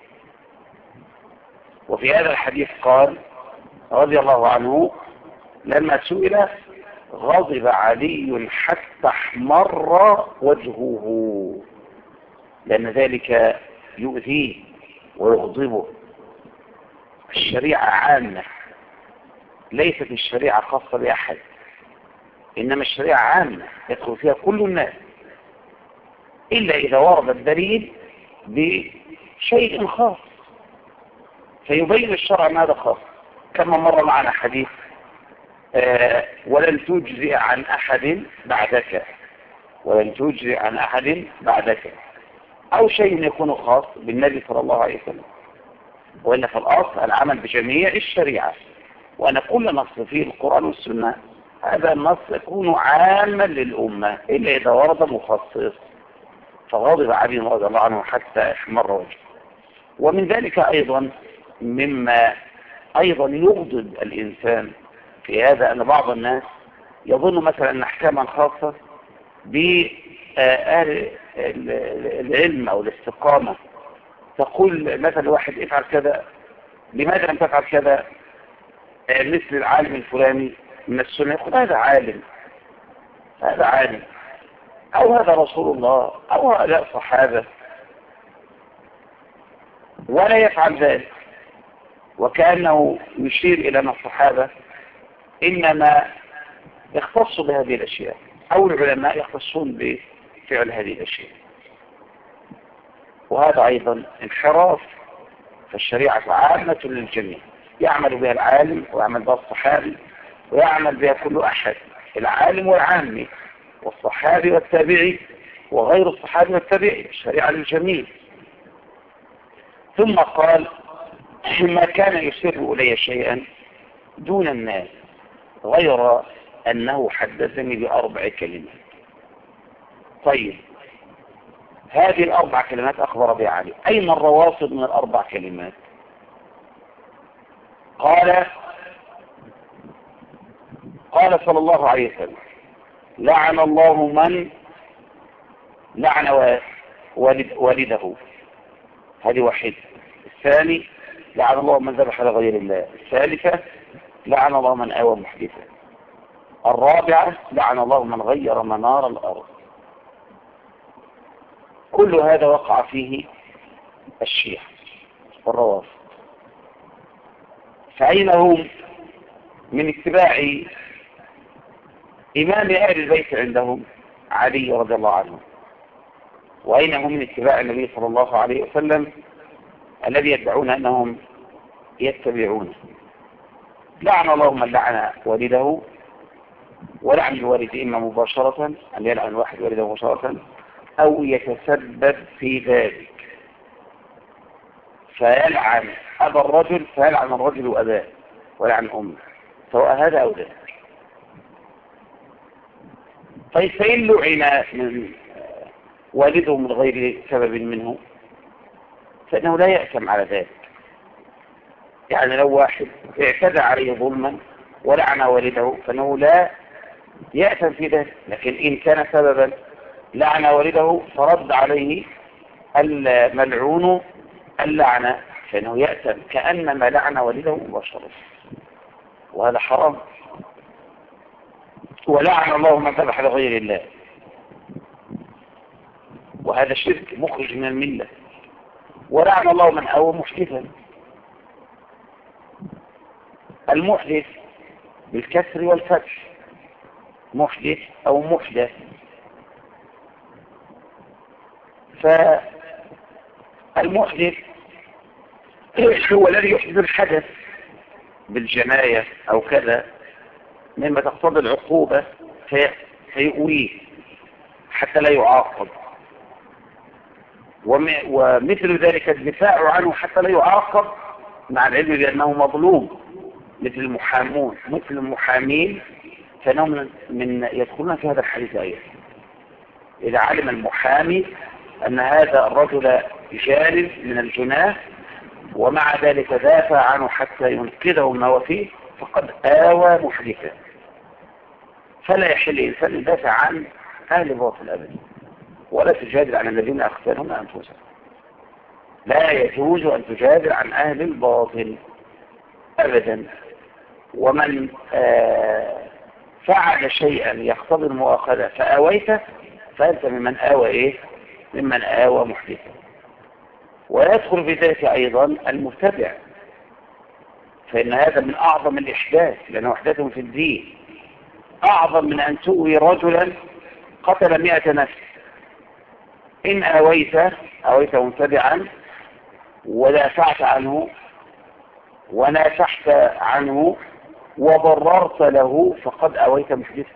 وفي هذا الحديث قال رضي الله عنه لما سئل: غضب علي حتى احمر وجهه، لأن ذلك يؤذيه ويغضبه. الشريعة عامة، ليست الشريعة خاصة بأحد، إنما الشريعة عامة يدخل فيها كل الناس، إلا إذا ورد الدليل بشيء خاص فيبين الشرع ماذا خاص. كما مر معنا حديث ولن تجزئ عن أحد بعدك، ولن تجزئ عن أحد بعدك، أو شيء يكون خاص بالنبي صلى الله عليه وسلم. وإن في الأصل العمل بجميع الشريعة، وأن كل نص فيه القرآن والسنة هذا النص يكون عاما للأمة إلا إذا ورد مخصص، فغضب علي رضي الله عنه حتى احمر وجهه. ومن ذلك أيضا مما أيضا يغضب الإنسان في هذا أن بعض الناس يظن مثلا أن أحكاما خاصة بأهل العلم أو الاستقامة، تقول مثلا واحد افعل كذا، لماذا لم تفعل كذا؟ مثل العالم الفلاني من السنة، يقول هذا عالم، هذا عالم، أو هذا رسول الله، أو هؤلاء صحابة، ولا يفعل ذلك، وكأنه يشير إلى أن الصحابة إنما يختصوا بهذه الأشياء، أو العلماء يختصون بفعل هذه الأشياء. وهذا أيضا انحراف، فالشريعة عامة للجميع، يعمل بها العالم ويعمل بها الصحابي ويعمل بها كل أحد، العالم والعامي والصحابي والتابعي وغير الصحابي والتابعي، الشريعة للجميع. ثم قال ما كان يسر إلي شيئا دون الناس غير أنه حدثني بأربع كلمات. طيب هذه الأربع كلمات أخبر بها علي، أين الروافض من الأربع كلمات؟ قال صلى الله عليه وسلم لعن الله من لعن والده، هذه واحدة. الثاني لعن الله من ذبح لغير الله. الثالثة لعن الله من آوى محدثا. الرابعة لعن الله من غير منار الأرض. كل هذا وقع فيه الشيعة والروافض. فأين هم من اتباع إمام أهل البيت عندهم علي رضي الله عنه؟ وأين هم من اتباع النبي صلى الله عليه وسلم الذي يدعون أنهم يتبعونه؟ لعن الله من لعن والده، ولعن الوالد إما مباشرة أن يلعن الواحد والده مباشرة أو يتسبب في ذلك، فيلعن أبا الرجل فيلعن الرجل أباه ويلعن أمه، سواء هذا أو ذلك. طيب فإن لعن من والده من غير سبب منه فإنه لا يأثم على ذلك. يعني لو واحد اعتدى عليه ظلما ولعن والده فإنه لا يأثم في ذلك، لكن إن كان سببا لعن والده فرد عليه الملعون اللعنة فإنه يأثم كأنما لعن والده مباشرة، وهذا حرام. ولعن الله من ذبح لغير الله، وهذا شرك مخرج من الملة. ولعن الله من آوى محدثا. المحدث بالكسر والفتح، محدث أو محدث. فالمحدث هو الذي يحدث الحدث بالجناية أو كذا مما تقتضي العقوبة فيؤويه حتى لا يعاقب، ومثل ذلك الدفاع عنه حتى لا يعاقب مع العلم بأنه مظلوم، مثل المحامون، مثل المحامين فإنهم من يدخلون في هذا الحديث أيضا. إذا علم المحامي أن هذا الرجل جانب من الجناه ومع ذلك دافع عنه حتى ينقذه ما هو فيه فقد آوى محدثا، فلا يحل إنسان يدافع عن أهل الباطل أبدا، ولا تجادل عن الذين أختارون أنفسهم. لا يجوز أن تجادل عن أهل الباطل أبدا. ومن فعل شيئا يقتضي المؤاخذة فآويته فأنت ممن آوى إيه؟ ممن آوى محدثا. ويدخل في ذلك أيضا المبتدع، فإن هذا من أعظم الإحداث، لأنه أحداث في الدين أعظم من أن تؤوي رجلا قتل 100 نفس. إن آويت مبتدعا ودافعت عنه ونافحت عنه وبررت له فقد أويت محدثا.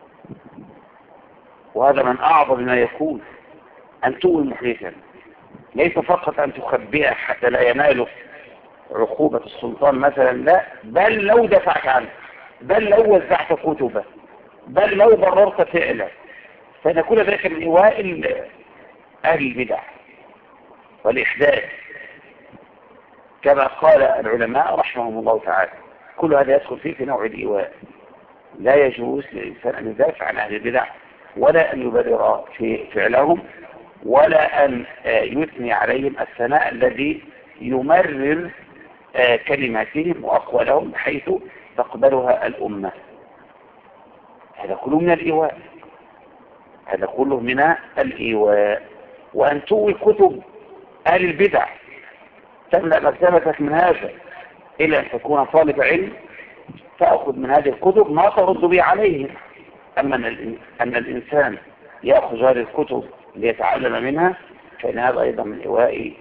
وهذا من أعظم ما يكون، أن تؤوي محدثا، ليس فقط أن تخبئه حتى لا يناله عقوبة السلطان مثلا، لا، بل لو دفعت عنه، بل لو وزعت كتبه، بل لو بررت فعله، فإن كل ذلك من إيواء أهل البدع والإحداث كما قال العلماء رحمهم الله تعالى. كل هذا يدخل فيه في نوع الإيواء. لا يجوز للإنسان أن يدافع عن أهل البدع، ولا أن يبرر في فعلهم، ولا أن يثني عليهم الثناء الذي يمرر كلماتهم وأقوالهم بحيث تقبلها الأمة. هذا كله من الإيواء، هذا كله من الإيواء. وأن تؤوي كتب أهل البدع، تملأ مكتبتك من هذا، إلى أن تكون طالب علم تأخذ من هذه الكتب ما ترد به عليهم. أما أن الإنسان يأخذ هذه الكتب ليتعلم منها، فإن هذا أيضا من إيواء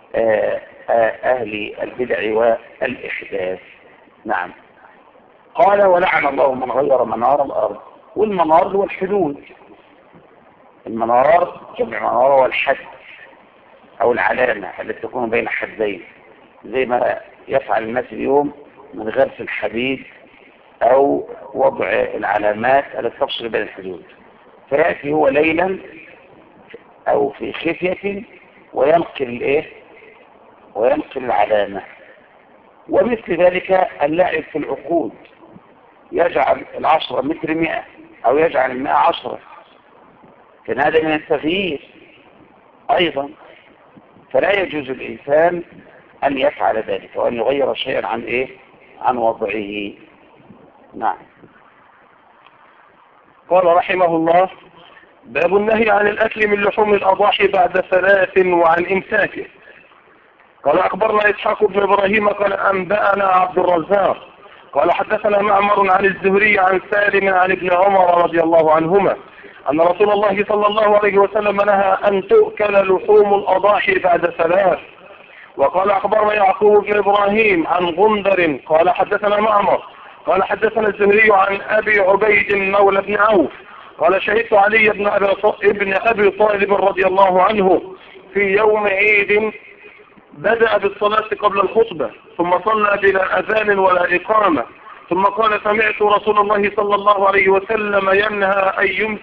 أهل البدع والإحداث. نعم. قال ولعن الله من غير منار الأرض. والمنار هو الحدود. المنار جمع منار هو الحد أو العلامة التي تكون بين حدين، زي ما يفعل الناس اليوم من غرس الحديد أو وضع العلامات التي تفصل بين الحدود. فيأتي هو ليلا أو في خفية وينقل وينقل العلامة. ومثل ذلك اللعب في العقود، يجعل 10 متر 100 أو يجعل 100 10، كان هذا من التغيير أيضا. فلا يجوز الإنسان أن يفعل ذلك وأن يغير شيئا عن وضعه. نعم. قال رحمه الله: باب النهي عن الأكل من لحوم الأضاحي بعد 3 وعن إمساكه. قال أخبرنا إسحاق بن إبراهيم قال أنبأنا عبد الرزاق قال حدثنا معمر عن الزهري عن سالم عن ابن عمر رضي الله عنهما أن رسول الله صلى الله عليه وسلم نهى أن تؤكل لحوم الأضاحي بعد 3. وقال أخبرنا يعقوب بن إبراهيم عن غندر قال حدثنا معمر قال حدثنا الزهري عن أبي عبيد مولى بن عوف قال شهدت علي بن أبي طالب رضي الله عنه في يوم عيد بدأ بالصلاة قبل الخطبة، ثم صلى بلا أذان ولا إقامة، ثم قال: سمعت رسول الله صلى الله عليه وسلم ينهى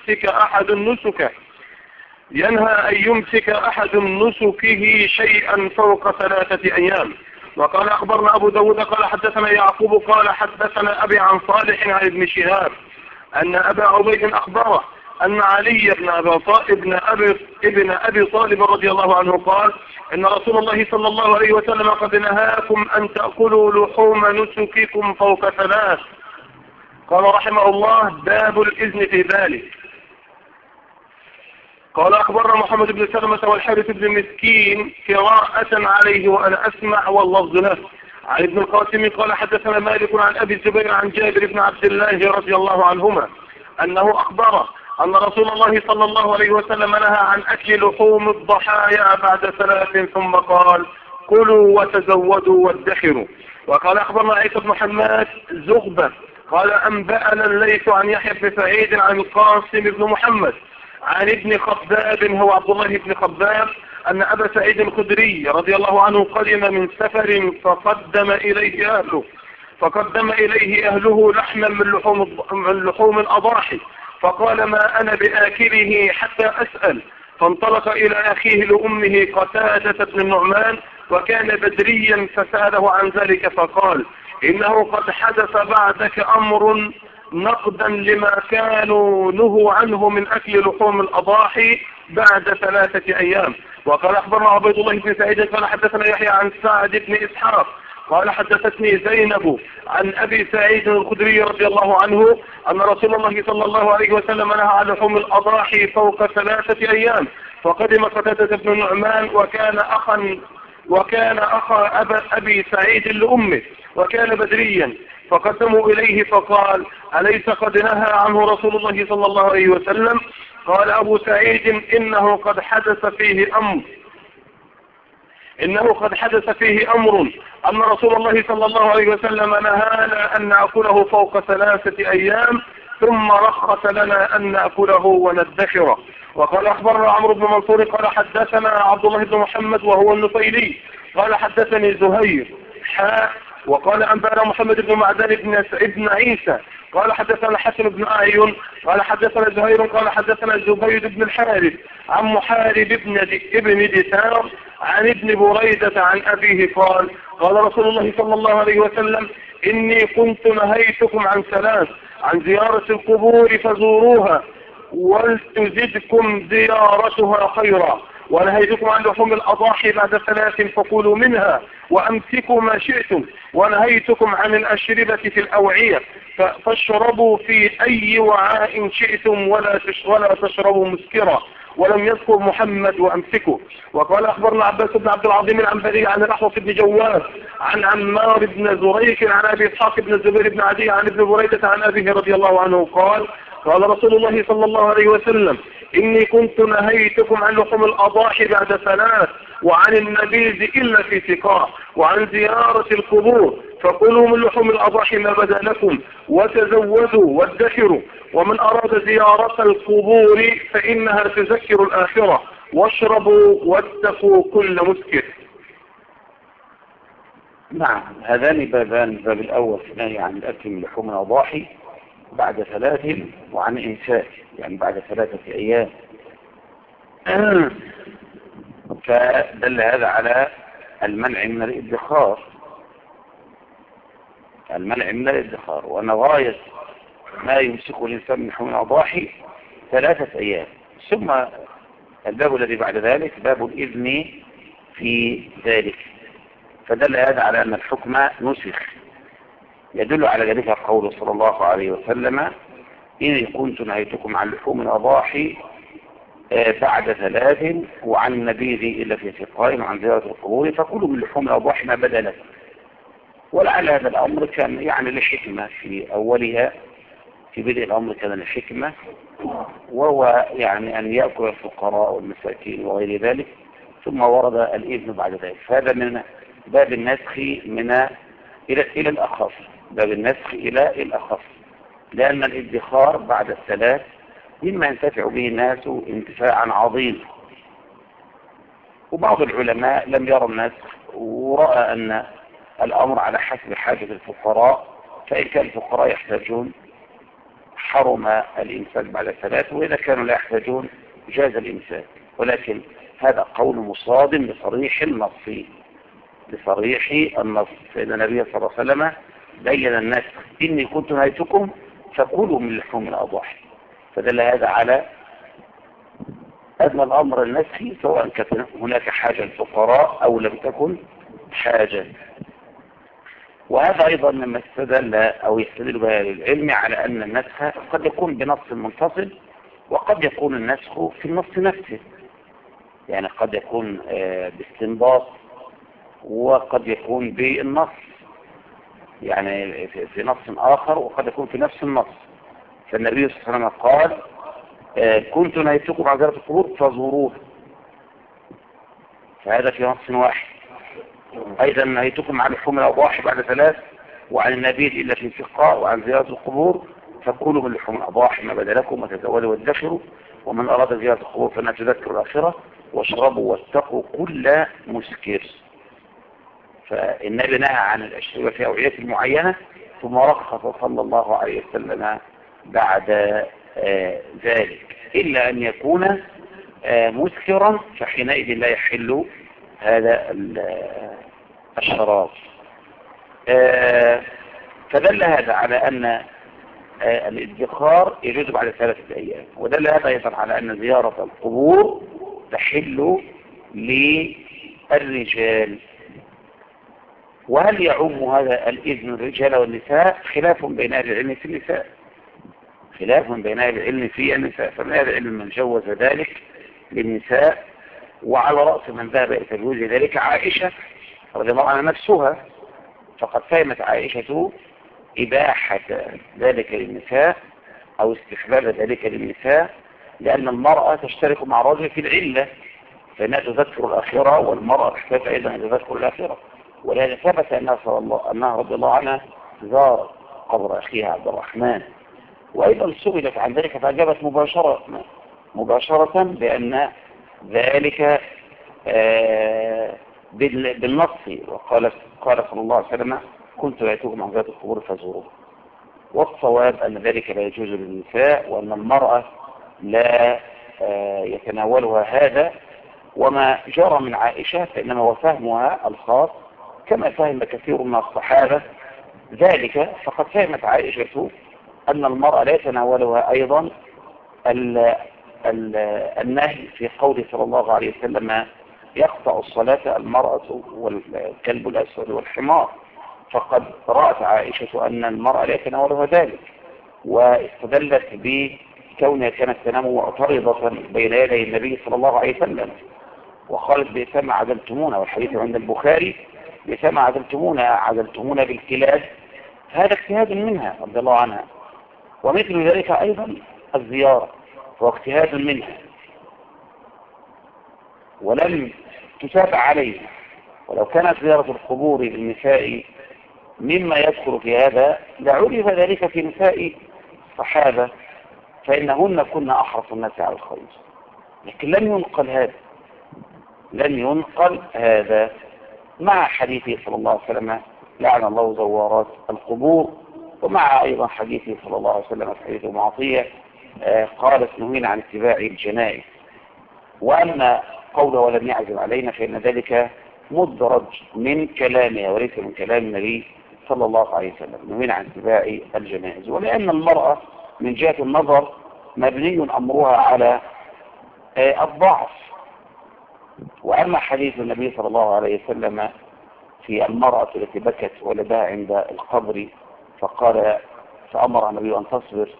أن يمسك أحد نسكه شيئا فوق 3 أيام. وقال أخبرنا أبو داود قال حدثنا يعقوب قال حدثنا أبي عن صالح عن ابن شهاب أن أبا عبيد أخبره أن علي ابن أبي طالب رضي الله عنه قال: إن رسول الله صلى الله عليه وسلم قد نهاكم أن تأكلوا لحوم نسككم فوق 3. قال رحمه الله: باب الإذن في ذلك. قال أخبرنا محمد بن سلمة والحارث بن مسكين قراءة عليه وأنا أسمع واللفظ له. عن ابن القاسم قال حدثنا مالك عن أبي الزبير عن جابر بن عبد الله رضي الله عنهما أنه أخبره أن رسول الله صلى الله عليه وسلم نهى عن أكل لحوم الضحايا بعد 3 ثم قال: كلوا وتزودوا وادخروا. وقال أخبرنا عيسى بن حماد زغبة قال أنبأنا الليث عن يحيى بن سعيد عن القاسم بن محمد عن ابن خباب هو عبد الله بن خباب أن أبا سعيد الخدري رضي الله عنه قدم من سفر فقدم إليه أهله لحما من لحوم الأضاحي، فقال: ما أنا بآكله حتى أسأل. فانطلق إلى أخيه لأمه قتادة بن النعمان وكان بدريا فسأله عن ذلك فقال: إنه قد حدث بعدك أمر نقدا لما كانوا نهوا عنه من أكل لحوم الأضاحي بعد 3 أيام. وقال أخبرنا عبيد الله بن سعيد قال حدثنا يحيى عن سعد بن إسحاق قال حدثتني زينب عن أبي سعيد الخدري رضي الله عنه أن رسول الله صلى الله عليه وسلم نهى عن لحوم الأضاحي فوق 3 أيام. فقدم قتادة بن النعمان وكان أخا أبي سعيد لأمه وكان بدريا، فقدموا إليه فقال: أليس قد نهى عنه رسول الله صلى الله عليه وسلم؟ قال أبو سعيد: إنه قد حدث فيه أمر إنه قد حدث فيه أمر أن رسول الله صلى الله عليه وسلم نهانا أن نأكله فوق 3 أيام ثم رخص لنا أن نأكله وندخره. وقال أخبرنا عمرو بن منصور قال حدثنا عبد الله بن محمد وهو النفيلي قال حدثني زهير وقال أنبأنا محمد بن معدان ابن عيسى قال حدثنا حسن بن أعين قال حدثنا زهير قال حدثنا زبيد بن الحارث عن محارب ابن دثار عن ابن بريدة عن أبيه قال قال رسول الله صلى الله عليه وسلم إني كنت نهيتكم عن 3 عن زيارة القبور فزوروها ولتزدكم زيارتها خيرا ونهيتكم عن لحوم الأضاحي بعد 3 فكلوا منها وأمسكوا ما شئتم ونهيتكم عن الأشربة في الأوعية فاشربوا في أي وعاء شئتم ولا تشربوا مسكرا ولم يذكر محمد وأمسكوا. وقال أخبرنا عباس بن عبد العظيم العنبري عن الأحوص بن جواز عن عمار بن زريك عن أبي إسحاق بن الزبير بن عدي عن ابن بريدة عن أبيه رضي الله عنه قال قال رسول الله صلى الله عليه وسلم إني كنت نهيتكم عن لحوم الأضاحي بعد 3 وعن النبيذ إلا في سقاء وعن زيارة القبور فكلوا من لحوم الأضاحي ما بدا لكم وتزودوا وادخروا ومن أراد زيارة القبور فإنها تذكر الآخرة واشربوا واتقوا كل مسكر. نعم، هذان بابان. الباب الأول نهي عن الأكل من لحوم الأضاحي بعد 3 وعن إمساك يعني بعد 3 أيام. فدل هذا على المنع من الادخار، وأن غاية ما يمسكه الإنسان من لحوم الأضاحي 3 أيام. ثم الباب الذي بعد ذلك باب الإذن في ذلك، فدل هذا على أن الحكم نسخ. يدل على ذلك قوله صلى الله عليه وسلم إني كنت نهيتكم عن لحوم الأضاحي بعد 3 وعن النبيذ إلا في سقاء وعن زيارة القبور فكلوا من لحوم الأضاحي ما بدا لكم. ولعل هذا الأمر كان يعني لحكمة في أولها، في بدء الأمر كان لحكمة، وهو يعني أن يأكل الفقراء والمساكين وغير ذلك، ثم ورد الإذن بعد ذلك. فهذا من باب النسخ إلى الأخص، باب النسخ إلى الأخص، لأن الادخار بعد 3 مما ينتفع به الناس انتفاعا عظيما. وبعض العلماء لم يرى النسخ ورأى أن الأمر على حسب حاجة الفقراء، فإن كان الفقراء يحتاجون حرم الإمساك بعد 3، وإذا كانوا لا يحتاجون جاز الإمساك. ولكن هذا قول مصادم لصريح النص، فإن النبي صلى الله عليه وسلم بين النسخ إني كنت نهيتكم فكلوا من لحوم الأضاحي، فدل هذا على أن الأمر النسخي سواء كان هناك حاجة للفقراء أو لم تكن حاجة. وهذا أيضا مما يستدل به العلم على أن النسخ قد يكون بنص منفصل، وقد يكون النسخ في النص نفسه، يعني قد يكون باستنباط، وقد يكون بالنص يعني في نص آخر، وقد يكون في نفس النص. فالنبي صلى الله عليه وسلم قال كنت نهيتكم عن زيارة القبور فزوروها، فهذا في نص واحد. أيضا نهيتكم عن لحوم الأضاحي بعد 3 وعن النبيذ إلا في سقاء وعن زيارة القبور فكلوا من لحوم الأضاحي ما بدا لكم وتزودوا وادخروا ومن أراد زيارة القبور فإنها تذكر الآخرة واشربوا واتقوا كل مسكر. فالنبي نهى عن الأشربة في أوعية معينة، ثم رخص صلى الله عليه وسلم بعد ذلك، إلا أن يكون مسكرا فحينئذ لا يحل هذا الشراب. فدل هذا على أن الادخار يجوز بعد 3 أيام، ودل هذا أيضا على أن زيارة القبور تحل للرجال. وهل يعم هذا الإذن الرجال والنساء؟ خلاف بين أهل العلم في النساء، فمن أهل العلم من جوز ذلك للنساء، وعلى رأس من ذهب إلى تجويز ذلك عائشة رضي الله عنها نفسها، فقد فهمت عائشة إباحة ذلك للنساء أو استحباب ذلك للنساء، لأن المرأة تشترك مع الرجل في العلة، فإنها تذكر الآخرة، والمرأة تحتاج أيضا أن تذكر الآخرة. ولهذا ثبت أنها رضي الله عنها زارت قبر أخيها عبد الرحمن، وأيضا سئلت عن ذلك فأجابت مباشرة بأن ذلك بالنص، قال صلى الله عليه وسلم: كنت رأيتكم عن ذات القبور فزوروها. والصواب أن ذلك لا يجوز للنساء، وأن المرأة لا يتناولها هذا. وما جرى من عائشة فإنما هو فهمها الخاص كما فهم كثير من الصحابة ذلك، فقد فهمت عائشة أن المرأة لا يتناولها أيضا النهي في قوله صلى الله عليه وسلم: يقطع الصلاة المرأة والكلب الأسود والحمار. فقد رأت عائشة أن المرأة لا يتناولها ذلك، واستدلت بكونها كانت تنام معترضة بين يدي النبي صلى الله عليه وسلم، وقالت: بئسما عدلتمونا، والحديث عند البخاري: بئسما عدلتمونا بالكلاب. هذا اجتهاد منها رضي الله عنها. ومثل ذلك أيضا الزيارة، هو اجتهاد منها ولم تتابع عليه. ولو كانت زيارة القبور للنساء مما يدخل في هذا لعرف ذلك في نساء الصحابة، فإنهن كن أحرص الناس على الخير. لكن لم ينقل هذا مع حديثه صلى الله عليه وسلم: لعن الله زوارات القبور، ومع أيضا حديثه صلى الله عليه وسلم في حديث معطية قالت: نهينا عن اتباع الجنائز. وأن قوله ولم يعزم علينا فإن ذلك مدرج من كلامها وليس من كلام النبي صلى الله عليه وسلم: نهينا عن اتباع الجنائز. ولأن المرأة من جهة النظر مبني أمرها على الضعف. وأما حديث النبي صلى الله عليه وسلم في المرأة التي بكت ولدها عند القبر فأمر النبي أن تصبر،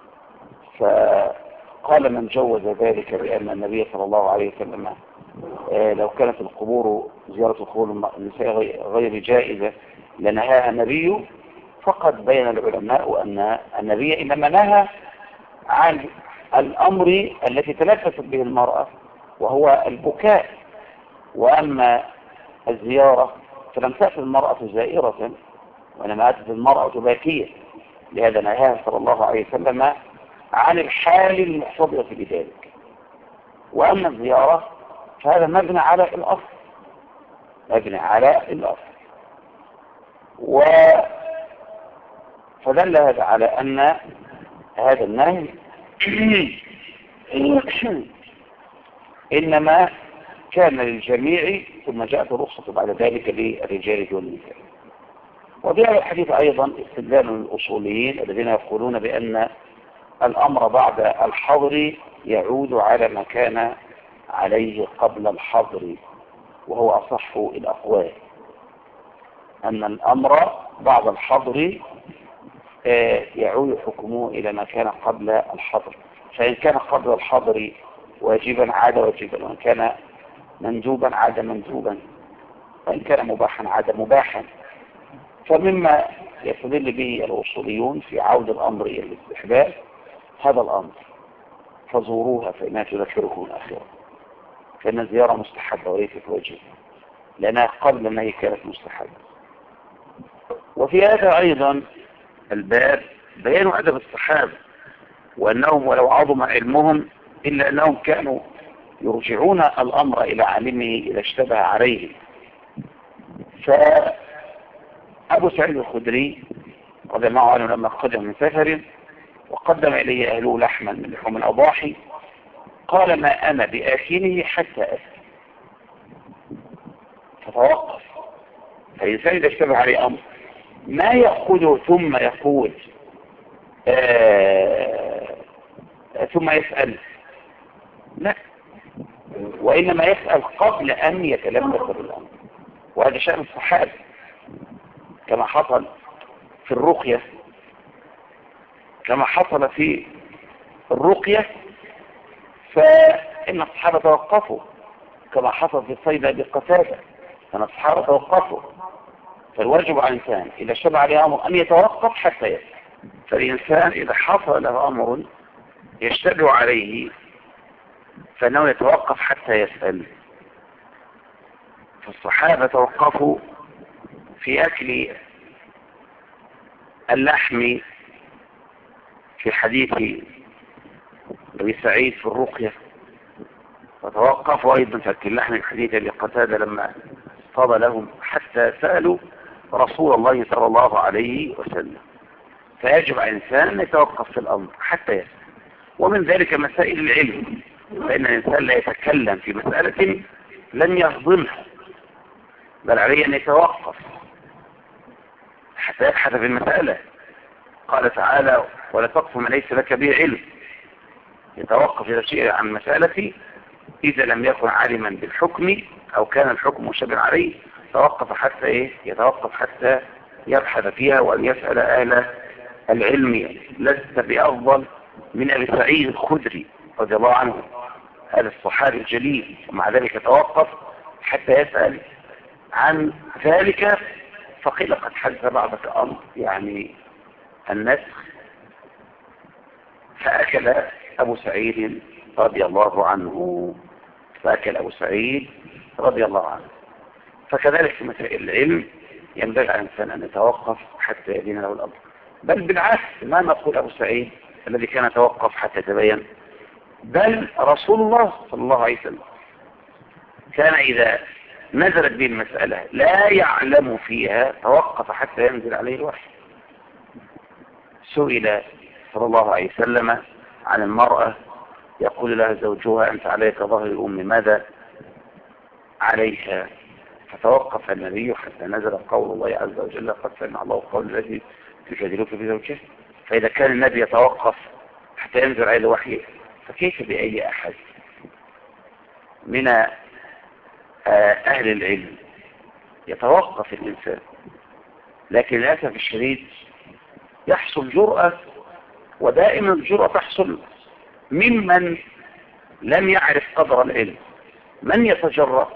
فقال من جوز ذلك بأن النبي صلى الله عليه وسلم لو كانت زيارة القبور النساء غير جائزة لنهاها النبي. فقد بين العلماء أن النبي إنما نهى عن الأمر التي تلفت به المرأة وهو البكاء. وأما الزيارة فلم تأتي المرأة زائرة، وإنما أتت المرأة باكية، لهذا نهاها صلى الله عليه وسلم عن الحال المقتضية بذلك. وأما الزيارة فهذا مبني على الأصل. فدل هذا على أن هذا النهي إنما كان للجميع، ثم جاءت الرخصة بعد ذلك للرجال والنساء. وفي هذا الحديث أيضا استدلال الأصوليين الذين يقولون بأن الأمر بعد الحظر يعود على ما كان عليه قبل الحظر، وهو أصح الأقوال، أن الأمر بعد الحظر يعود حكمه إلى ما كان قبل الحظر. فإن كان قبل الحظر واجبا عاد واجبا، وإن كان مندوبا عاد مندوبا، وإن كان مباحا عاد مباحا. فمما يستدل به الأصوليون في عود الأمر إلى الاستحباب هذا الأمر: فزوروها فإنها تذكركم الآخرة. فإن الزيارة مستحبة وليست واجبة، لأنها قبل أنها كانت مستحبة. وفي هذا أيضا الباب بيان أدب الصحابة، وأنهم ولو عظم علمهم إلا أنهم كانوا يرجعون الأمر إلى عالمه إذا اشتبه عليه. فأبو سعيد الخدري رضي الله عنه لما قدم من سفر وقدم إليه أهله لحما من لحوم الأضاحي قال: ما أنا بآكله حتى أسكن. فتوقف. فالإنسان إذا اشتبه عليه أمر ما يأخذه ثم يقول ثم يسأل، لا، وإنما يسأل قبل أن يتلبس بالأمر. وهذا شأن الصحابة كما حصل في الرقية، فإن الصحابة توقفوا، كما حصل في الصيدة بقتادة أن الصحابة توقفوا. فالواجب على الإنسان إذا اشتبه عليه أمر أن يتوقف حتى يسأل. فالإنسان إذا حصل له أمر يشتبه عليه فإنه يتوقف حتى يسأل. فالصحابة توقفوا في أكل اللحم في حديث أبي سعيد في الرقية، وتوقفوا أيضا في أكل اللحم في حديث أبي قتادة لما طاب لهم حتى سألوا رسول الله صلى الله عليه وسلم. فيجب على الإنسان أن يتوقف في الأمر حتى يسأل. ومن ذلك مسائل العلم، فإن الإنسان لا يتكلم في مسألة لن يهضمها، بل عليه أن يتوقف حتى يبحث في المسألة. قال تعالى: ولا تقف ما ليس لك به علم. يتوقف إذا شيء عن مسألة إذا لم يكن عالما بالحكم أو كان الحكم مشابه عليه، توقف حتى يتوقف حتى يبحث فيها وأن يسأل أهل العلم. لست بأفضل من أبي سعيد الخدري رضي الله عنه، هذا الصحابي الجليل، ومع ذلك توقف حتى يسأل عن ذلك. فقيل قد حدث بعضك أمر يعني النسخ، فأكل أبو سعيد رضي الله عنه، فأكل أبو سعيد رضي الله عنه. فكذلك في مسائل العلم ينبغي على الإنسان أن يتوقف حتى يدين له الأمر، بل بالعكس ما نقول أبو سعيد الذي كان يتوقف حتى يتبين، بل رسول الله صلى الله عليه وسلم كان إذا نزلت به المسألة لا يعلم فيها توقف حتى ينزل عليه الوحي. سئل صلى الله عليه وسلم عن المرأة يقول لها زوجها: أنت عليك ظهر الأم، ماذا عليها؟ فتوقف النبي حتى نزل قول الله عز وجل: قد سمع الله قول الذي تجادلك في زوجها. فإذا كان النبي يتوقف حتى ينزل عليه الوحي، فكيف بأي أحد من أهل العلم يتوقف الإنسان؟ لكن للأسف الشديد يحصل جرأة، ودائما الجرأة تحصل ممن لم يعرف قدر العلم. من يتجرأ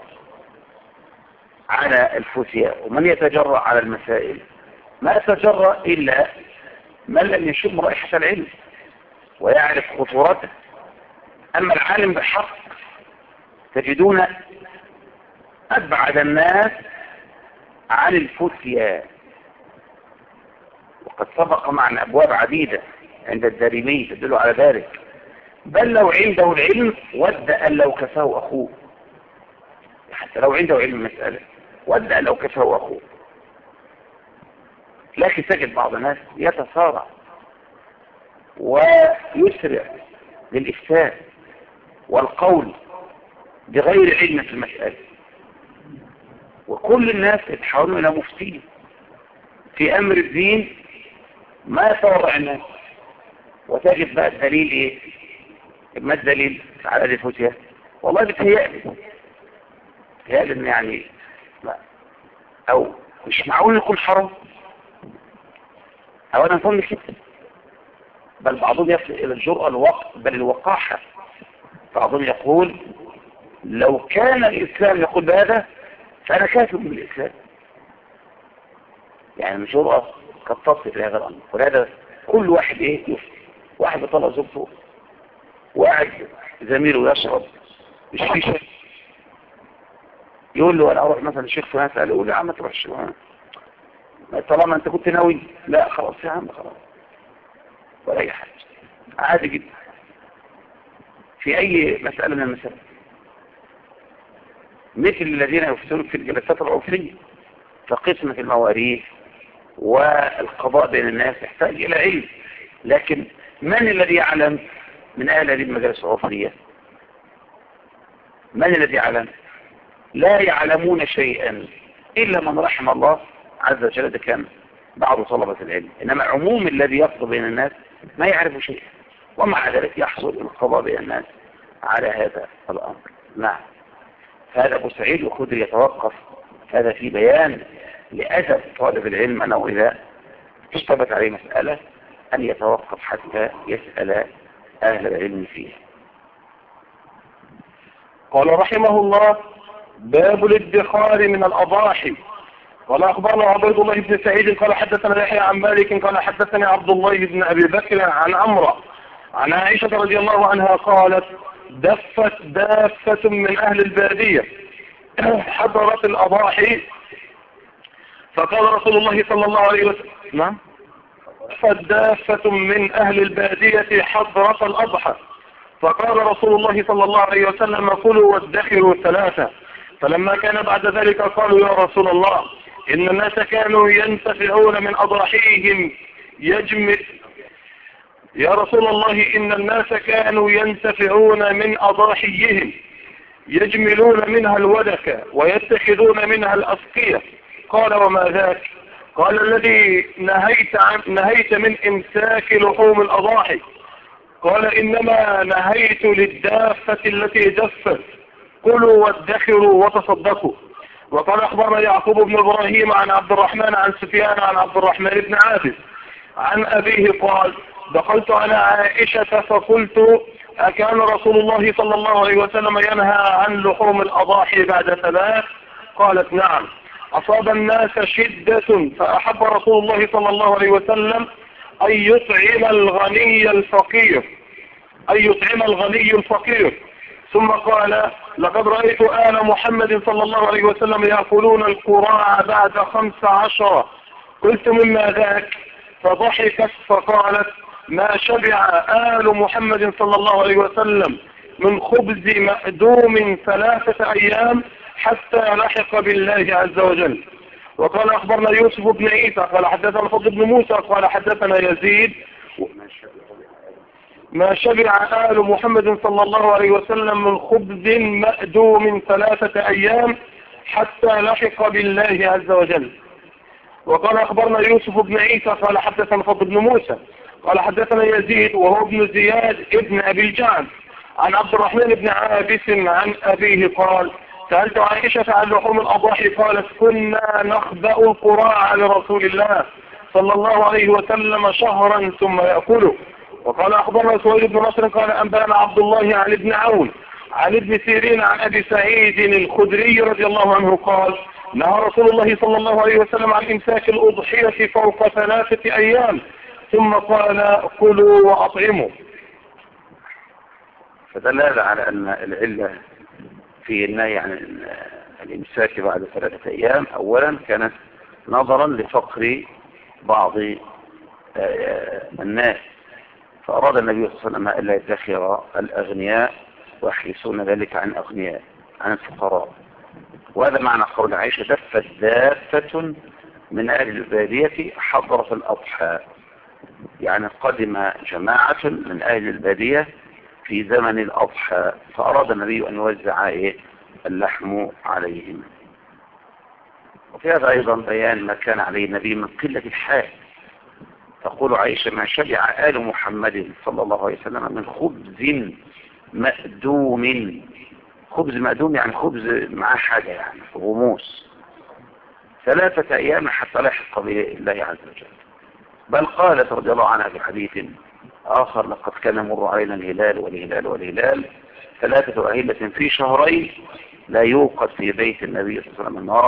على الفتيا ومن يتجرأ على المسائل؟ ما يتجرأ إلا من لم يشم رائحة العلم ويعرف خطورته. أما العالم بالحق تجدون أبعد الناس عن الفتيا، وقد سبق معنا أبواب عديدة عند الدارمي تدل على ذلك. بل لو عنده العلم ود أن لو كفاه أخوه، حتى لو عنده علم المسألة ود أن لو كفاه أخوه. لكن تجد بعض الناس يتسارع ويسرع للإفتاء والقول بغير علم في المسألة، وكل الناس يتحولون إلى مفتين في أمر الدين ما يتورع الناس. وتجد بقى الدليل إيه؟ ما الدليل على هذه الفتية؟ والله بتهيألي إن يعني لا، أو مش معقول يكون حرام، أو أنا نفهم كده. بل بعضهم يصل إلى الجرأة بل الوقاحة. بعضهم يقول: لو كان الإسلام يقول بهذا فأنا كافر من الإسلام. يعني الجرأة قد تصل إلى هذا الأمر. ولهذا كل واحد يفتي. واحد بيطلع زوجته وقاعد زميله يشرب الشيشة، يقول له: أنا أروح مثلا الشيخ فلان أسأله، يقول له: يا عم ما تروحش، طالما أنت كنت ناوي. لا خلاص يا عم خلاص، ولا أي حاجة، عادي جدا في أي مسألة من المسائل. مثل الذين يفتون في الجلسات العرفية كقسمة المواريث والقضاء بين الناس يحتاج إلى علم. لكن من الذي يعلم من أهل هذه المجالس العرفية؟ من الذي يعلم؟ لا يعلمون شيئا إلا من رحم الله عز وجل، ده كان بعض طلبة العلم. إنما عموم الذي يقضي بين الناس ما يعرف شيئا، ومع ذلك يحصل القضاء بين الناس على هذا الأمر. نعم، هذا أبو سعيد الخدري يتوقف. هذا في بيان لأدب طالب العلم أنه إذا اشتبت عليه مسألة أن يتوقف حتى يسأل أهل العلم فيه. قال رحمه الله: باب الادخار من الأضاحي. قال أخبرنا عبيد الله بن سعيد قال حدثنا يحيى عن مالك قال حدثني عبد الله بن أبي بكر عن عمرو عن عائشة رضي الله عنها قالت: دفت دافة من أهل البادية حضرت الأضاحي فقال رسول الله صلى الله عليه وسلم نعم فدافة من أهل البادية حضرت الأضحى فقال رسول الله صلى الله عليه وسلم كلوا وادخروا ثلاثة فلما كان بعد ذلك قالوا يا رسول الله إن الناس كانوا ينتفعون من أضاحيهم يا رسول الله إن الناس كانوا ينتفعون من أضاحيهم يجملون منها الودك ويتخذون منها الأسقية قال وما ذاك قال الذي نهيت من إمساك لحوم الأضاحي قال إنما نهيت للدافة التي دفت كلوا وادخروا وتصدقوا وقال أخبرنا يعقوب بن إبراهيم عن عبد الرحمن عن سفيان عن عبد الرحمن بن عابس عن أبيه قال دخلت على عائشة فقلت أكان رسول الله صلى الله عليه وسلم ينهى عن لحوم الأضاحي بعد ثلاث قالت نعم أصاب الناس شدة فأحب رسول الله صلى الله عليه وسلم أن يطعم الغني الفقير ثم قال لقد رأيت آل محمد صلى الله عليه وسلم يأكلون القراع بعد 15 قلت مما ذاك فضحكت فقالت ما شبع آل محمد صلى الله عليه وسلم من خبز مأدوم 3 أيام حتى لحق بالله عز وجل. وقال أخبرنا يوسف بن عيسى قال حدثنا الفضل بن موسى قال حدثنا يزيد ما شبع آل محمد صلى الله عليه وسلم من خبز مأدوم 3 أيام حتى لحق بالله عز وجل. وقال أخبرنا يوسف بن عيسى قال حدثنا الفضل بن موسى قال حدثنا يزيد وهو ابن زياد ابن أبي الجعد عن عبد الرحمن بن عابس عن أبيه قال سألت عائشة عن لحوم الأضاحي قالت كنا نخبأ القراع لرسول الله صلى الله عليه وسلم شهرا ثم يأكله. وقال أخبرنا سويد بن نصر قال أنبأنا عبد الله عن ابن عون عن ابن سيرين عن أبي سعيد الخدري رضي الله عنه قال نهى رسول الله صلى الله عليه وسلم عن إمساك الأضحية فوق 3 أيام ثم قال كلوا وأطعموا. فدل هذا على أن العلة في النهي عن الإمساك بعد 3 أيام أولا كانت نظرا لفقر بعض الناس فأراد النبي صلى الله عليه وسلم ألا يدخر الأغنياء ويحرصون ذلك عن أغنياء عن الفقراء. وهذا معنى قول عائشة دفت دافة من أهل البادية حضرة الأضحى يعني قدم جماعة من أهل البادية في زمن الأضحى فأراد النبي أن يوزع اللحم عليهم. وفي هذا أيضا بيان ما كان عليه النبي من قلة الحال. تقول عائشة ما شبع آل محمد صلى الله عليه وسلم من خبز مأدوم. خبز مأدوم يعني خبز مع حاجة يعني غموس 3 أيام حتى لحق بالله عز وجل. بل قالت رضي الله عنها في حديث آخر لقد كان يمر علينا الهلال والهلال 3 أهلة في شهرين لا يوقد في بيت النبي صلى الله عليه وسلم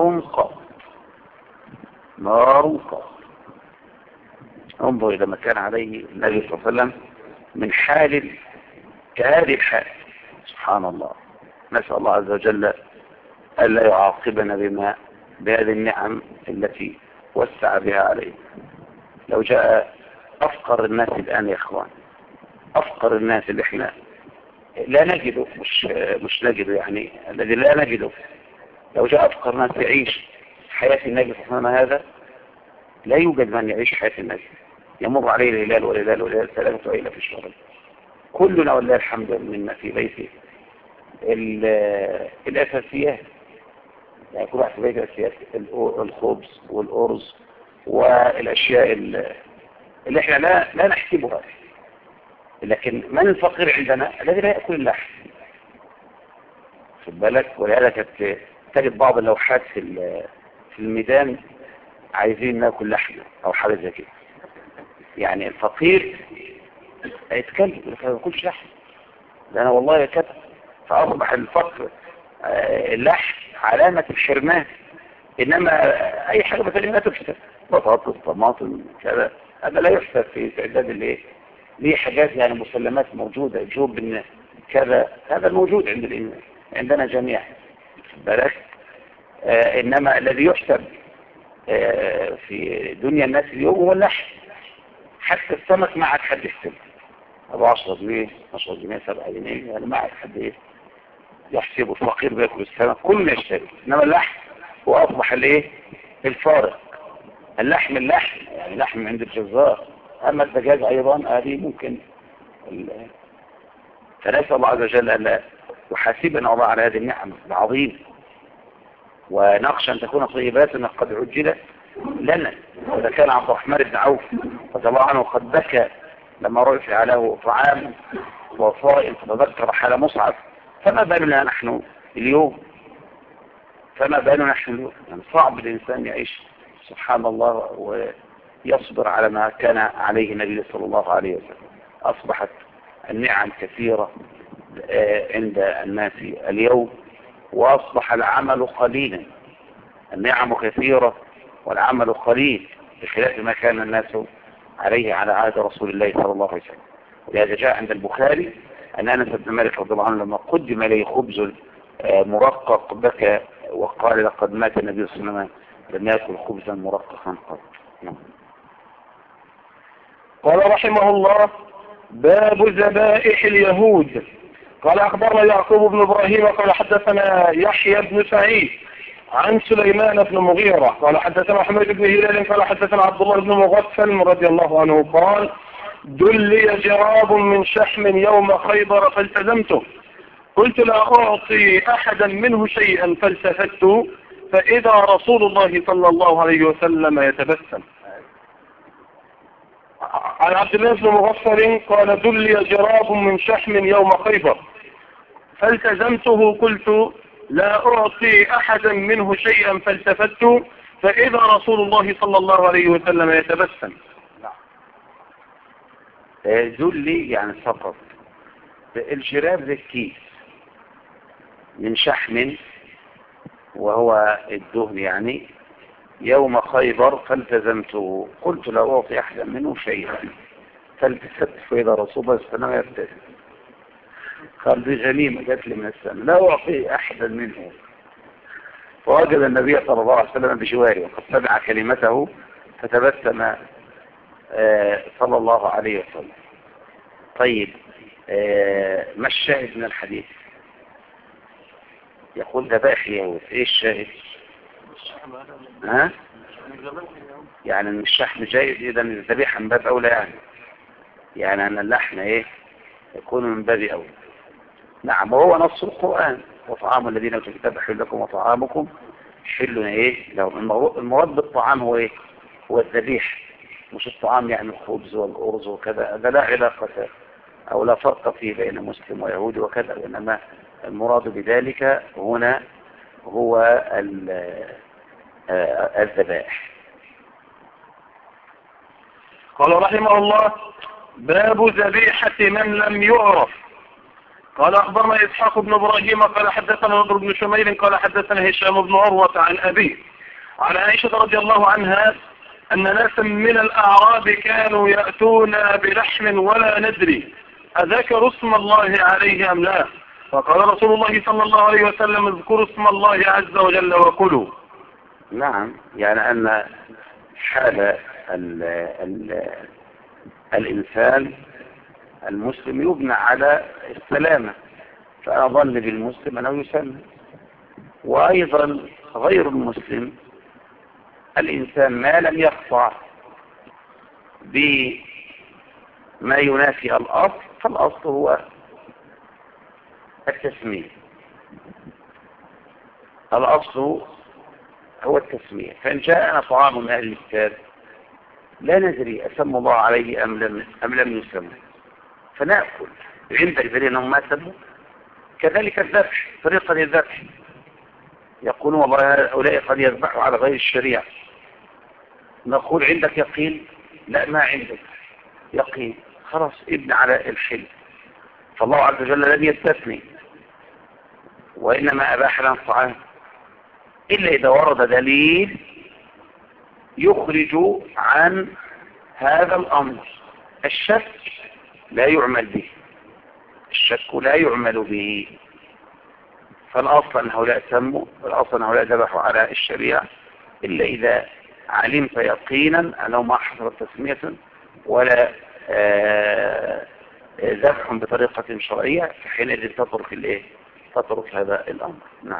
نار قط. انظر إلى ما كان عليه النبي صلى الله عليه وسلم من حال كهذه الحال. سبحان الله. نسأل الله عز وجل ألا يعاقبنا بهذه النعم التي وسع بها عليه. لو جاء أفقر الناس الآن يا إخوان أفقر الناس اللي احنا لا نجده مش نجده يعني الذي لا نجده لو جاء أفقر ناس يعيش حياة النبي صلى الله عليه وسلم هذا لا يوجد من يعيش حياة النبي. يمر عليه الهلال 3 أيام في الشهر كلنا ولله الحمد منا في بيته الأساسيات يعني كل واحد في بيته الأساسيات الخبز والأرز والأشياء اللي احنا لا نحسبها. لكن من الفقير عندنا الذي لا يأكل اللحم خد بالك. ولهذا كانت تجد بعض اللوحات في الميدان عايزين ناكل لحم او حاجه زي كده. يعني الفقير يتكلم يقول لك ما باكلش لحم ده انا والله كده. فاصبح الفقر اللحم علامه الحرمان. انما اي حاجه مثلا لا تحسب بطاطس طماطم كذا هذا لا يحسب في تعداد الايه ليه حاجات يعني مسلمات موجوده جوب ان كذا هذا الموجود عندنا جميعا. واخد بالك. إنما الذي يحسب في دنيا الناس اليوم هو اللحم. حتى السمك ما عاد حد يحسب أبو 10 جنيه 10 جنيه 7 جنيه، يعني ما عاد حد إيه يحسبه. الفقير بياكل السمك كله يشتري، إنما اللحم هو أصبح الإيه الفارق. اللحم يعني لحم عند الجزار. أما الدجاج أيضا هذه ممكن فنسأل الله عز وجل أن يحاسبنا الله على هذه النعمة العظيمة، ونخشى أن تكون طيباتنا قد عجلت لنا. وإذا كان عبد الرحمن بن عوف رضي الله عنه قد بكى لما رفع له طعام وصائم فتذكر حال مصعب، فما بالنا نحن اليوم؟ يعني صعب الإنسان يعيش سبحان الله ويصبر على ما كان عليه النبي صلى الله عليه وسلم. أصبحت النعم كثيرة عند الناس اليوم، وأصبح العمل قليلا. النعم كثيرة والعمل قليل، بخلاف ما كان الناس عليه على عهد رسول الله صلى الله عليه وسلم. ولهذا جاء عند البخاري أن أنس بن مالك رضي الله عنه لما قدم إليه خبز مرقق بكى وقال لقد مات النبي صلى الله عليه وسلم لم يأكل خبزا مرققا قط. قال رحمه الله: باب ذبائح اليهود. قال أخبرنا يعقوب بن إبراهيم قال حدثنا يحيى بن سعيد عن سليمان بن مغيرة قال حدثنا حميد بن هلال قال حدثنا عبد الله بن مغفل رضي الله عنه قال: دلي جراب من شحم يوم خيبر فالتزمته، قلت لا أعطي أحدا منه شيئا فالتفت فإذا رسول الله صلى الله عليه وسلم يتبسم. عن عبد الله بن مغفل قال: دلي جراب من شحم يوم خيبر فالتزمته، قلت لا أعطي أحدا منه شيئا فالتفت فإذا رسول الله صلى الله عليه وسلم يتبسم. دلي يعني سقط. الجراب ذا الكيس من شحم وهو الدهن يعني يوم خيبر فالتزمته، قلت لا أعطي أحدا منه شيئا فالتفت فإذا رسول الله صلى الله عليه وسلم يبتسم. قال دي غنيمة جات لي من السماء لا أعطي أحدا منه. فوجد النبي صلى الله عليه وسلم بجواره وقد سمع كلمته فتبسم صلى الله عليه وسلم. طيب ما الشاهد من الحديث؟ يقول ذبائح اليهود. ايه الشاهد؟ يعني ان الشحم جائز، اذا الذبيحه من باب اولى، يعني ان اللحم ايه يكون من باب اولى. نعم، وهو نص القرآن: وطعام الذين اوتوا الكتاب حل لكم وطعامكم حل ايه لهم. المراد بالطعام هو ايه؟ هو الذبيح، مش الطعام يعني الخبز والارز وكذا، هذا لا علاقة او لا فرق فيه بين مسلم ويهودي وكذا، انما المراد بذلك هنا هو الذبائح. قال رحمه الله: باب ذبيحة من لم يعرف. قال أخبرنا إسحاق بن إبراهيم قال حدثنا نضر بن شميل قال حدثنا هشام بن عروة عن أبيه عن عائشة رضي الله عنها أن ناسا من الأعراب كانوا يأتون بلحم ولا ندري أذكروا اسم الله عليه أم لا، فقال رسول الله صلى الله عليه وسلم: اذكروا اسم الله عز وجل وكلوا. نعم، يعني أن حال الإنسان المسلم يبنى على السلامة، فأظن بالمسلم أنه يسلم. وأيضا غير المسلم الإنسان ما لم يقطع بما ينافي الأصل، فالأصل هو التسمية. الأصل هو التسمية. فإن جاءنا طعام من أهل الكتاب لا ندري أسمى الله عليه أم لم يسمى فنأكل عند الدليل أنهم ما سموا. كذلك الذبح، طريقة للذبح يقولون والله هؤلاء قد يذبحوا على غير الشريعة، نقول عندك يقين؟ لا، ما عندك يقين، خلاص ابن على الحل. فالله عز وجل لم يستثني وإنما أباح لنا الطعام إلا إذا ورد دليل يخرج عن هذا الأمر. الشك لا يعمل به، الشك لا يعمل به. فالأصل أن هؤلاء سموا، والأصل أن هؤلاء ذبحوا على الشريعة، إلا إذا علمت يقينا أنه ما حصلت تسمية ولا ذبح بطريقة شرعية، فحينئذ تترك هذا الأمر. نعم.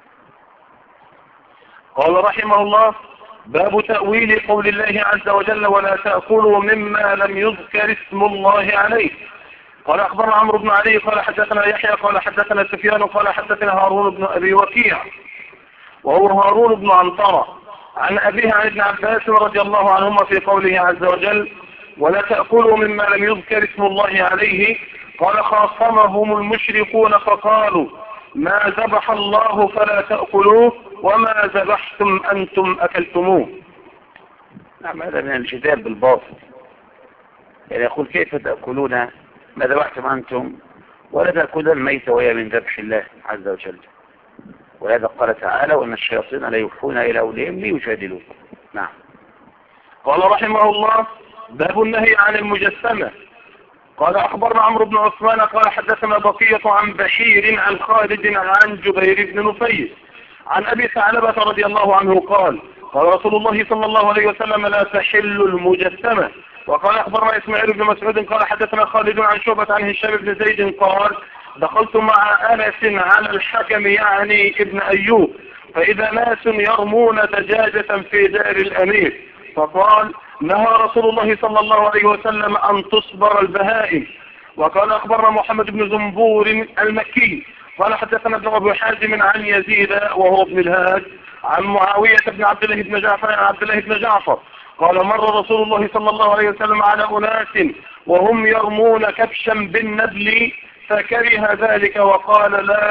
قال رحمه الله: باب تأويل قول الله عز وجل: ولا تأكلوا مما لم يذكر اسم الله عليه. قال أخبرنا عمرو بن علي قال حدثنا يحيى قال حدثنا سفيان قال حدثنا هارون بن أبي وكيع وهو هارون بن عنترة عن أبيه عن ابن عباس رضي الله عنهما في قوله عز وجل: ولا تأكلوا مما لم يذكر اسم الله عليه. قال: خاصمهم المشركون فقالوا: ما ذبح الله فلا تأكلوه وما ذبحتم أنتم أكلتموه. نعم، هذا من الجدال بالباطل. يعني يقول: كيف تأكلون ما ذبحتم أنتم ولا تأكلون الميت وهي من ذبح الله عز وجل؟ ولهذا قال تعالى: وأن الشياطين لا يوحون إلى أوليائهم ليجادلوه. نعم. قال رحمه الله: باب النهي عن المجسمة. قال أخبرنا عمرو بن عثمان قال حدثنا بقية عن بشير عن خالد عن جبير بن نفيس عن أبي ثعلبة رضي الله عنه قال: قال رسول الله صلى الله عليه وسلم: لا تحل المجسمة. وقال أخبرنا إسماعيل بن مسعود قال حدثنا خالد عن شعبة عن هشام بن زيد قال: دخلت مع أنس على الحكم يعني ابن أيوب، فإذا ناس يرمون دجاجة في دار الأمير، فقال: نهى رسول الله صلى الله عليه وسلم أن تصبر البهائم. وقال أخبرنا محمد بن زنبور المكي قال حدثنا ابن أبي حازم عن يزيد وهو ابن الهاد عن معاوية بن عبد الله بن جعفر عن عبد الله بن جعفر قال: مر رسول الله صلى الله عليه وسلم على أناس وهم يرمون كبشا بالنبل فكره ذلك وقال: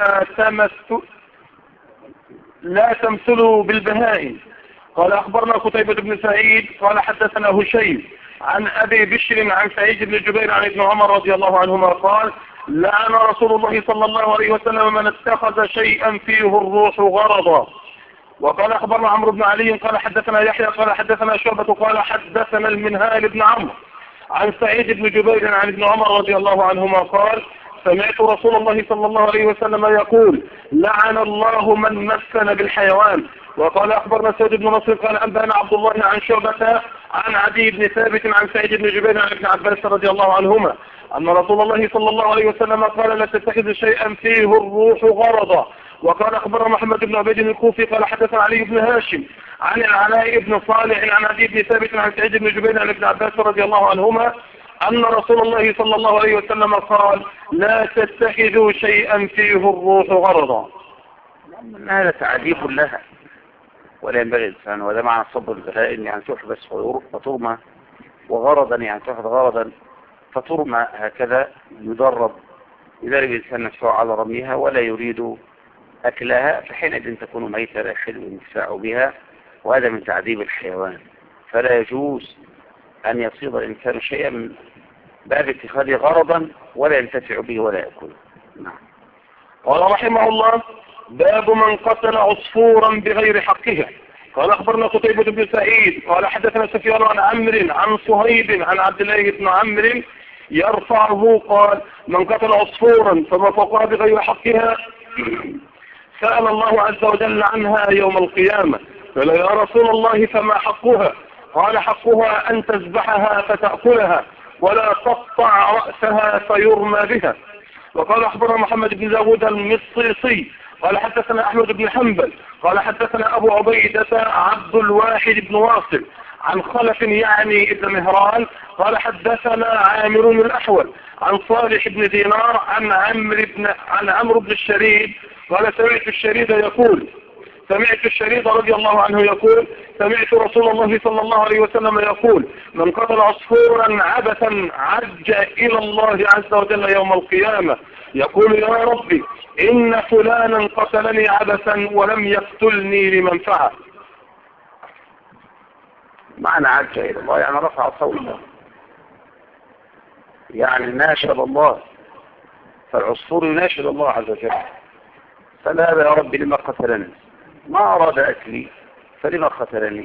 لا تمثلوا بالبهائم. قال أخبرنا قتيبة بن سعيد قال حدثنا هشيم عن أبي بشر عن سعيد بن جبير عن ابن عمر رضي الله عنهما قال: لعن رسول الله صلى الله عليه وسلم من اتخذ شيئا فيه الروح غرضا. وقال أخبرنا عمرو بن علي قال حدثنا يحيى قال حدثنا شعبة قال حدثنا المنهال بن عمرو عن سعيد بن جبير عن ابن عمر رضي الله عنهما قال: سمعت رسول الله صلى الله عليه وسلم يقول: لعن الله من مثل بالحيوان. وقال أخبرنا سيد بن نصر قال أنبأنا عبد الله عن شعبة عن عدي بن ثابت عن سعيد بن جبير عن ابن عباس رضي الله عنهما أن رسول الله صلى الله عليه وسلم قال: لا تتخذ شيئا فيه الروح غرضا. وقال أخبرنا محمد بن عبيد الكوفي قال حدثنا علي بن هاشم عن العلاء بن صالح عن عدي بن ثابت عن سعيد بن جبير عن ابن عباس رضي الله عنهما أن رسول الله صلى الله عليه وسلم قال: لا تتخذوا شيئا فيه الروح غرضا. هذا تعذيب لها ولا ينبغي الإنسان، وهذا معنى صبر البهائم، يعني تحبس فترمى، وغرضا يعني تأخذ غرضا فترمى، هكذا يدرب لذلك الإنسان نفسه على رميها ولا يريد أكلها، فحينئذ تكون ميتة لا يحل الانتفاع بها، وهذا من تعذيب الحيوان. فلا يجوز أن يصيد الإنسان شيئا من باب اتخاذه غرضا ولا ينتفع به ولا يأكله. نعم. قال رحمه الله: باب من قتل عصفورا بغير حقها. قال أخبرنا قتيبة بن سعيد قال حدثنا سفيان عن عمرو عن صهيب عن عبد الله بن عمرو يرفعه قال: من قتل عصفورا فما فوقها بغير حقها سأل الله عز وجل عنها يوم القيامة. قال: يا رسول الله فما حقها؟ قال: حقها أن تذبحها فتأكلها ولا تقطع رأسها فيرمى بها. وقال أخبرنا محمد بن داود المصيصي قال حدثنا أحمد بن حنبل قال حدثنا أبو عبيدة عبد الواحد بن واصل عن خلف يعني ابن مهران قال حدثنا عامر الأحول عن صالح بن دينار عن عمرو بن الشريد قال: سمعت الشريد رضي الله عنه يقول: سمعت رسول الله صلى الله عليه وسلم يقول: من قتل عصفورا عبثا عج إلى الله عز وجل يوم القيامة يقول: يا ربي إن فلانا قتلني عبثا ولم يقتلني لمنفعة. معنى عج إلى الله يعني رفع صوته، يعني ناشد الله، فالعصفور يناشد الله عز وجل: فلا يا ربي لما قتلني، ما أراد أكلي فلما قتلني.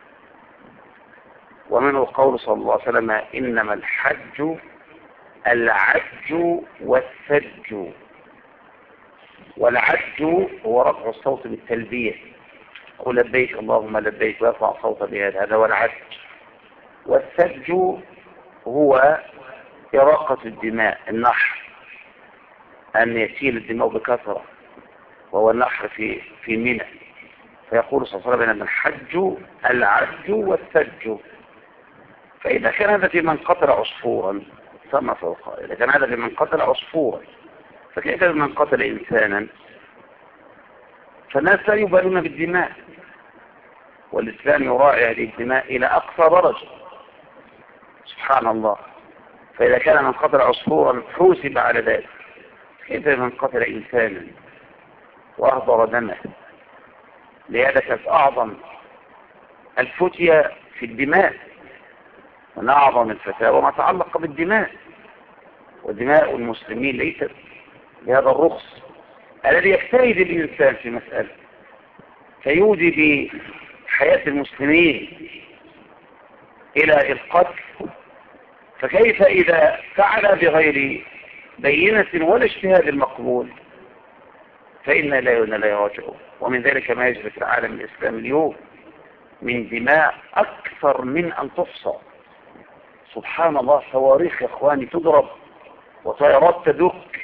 ومنه قول صلى الله عليه وسلم: إنما الحج العج والثج. والعج هو رفع الصوت بالتلبية، قل لبيك اللهم لبيك، ويرفع صوت بهذا، هذا هو العج. والثلج هو إراقة الدماء، النحر، أن يسيل الدماء بكثرة، وهو النحر في منى. فيقول صلى الله عليه وسلم الحج العج والثلج. فإذا كان هذا في من قتل عصفورا ثم فوق، إذا كان هذا في من قتل عصفورا، فكيف من قتل إنسانا؟ فالناس لا يبالون بالدماء، والإسلام يراعي هذه الدماء إلى أقصى درجة، سبحان الله. فإذا كان من قتل عصفورا حوسب على ذلك، كيف من قتل إنسانا وأهدر دمه؟ لهذا كانت أعظم الفتية في الدماء، من أعظم الفتاوى ما تعلق بالدماء، ودماء المسلمين ليست بهذا الرخص الذي يجتهد الإنسان في مسألة فيودي بحياة المسلمين إلى القتل. فكيف إذا فعل بغير بينة ولا اجتهاد المقبول؟ فإنا لا يراجعون. ومن ذلك ما يجري في العالم الإسلامي اليوم من دماء أكثر من أن تحصى، سبحان الله. صواريخ يا إخواني تضرب، وطيارات تدك،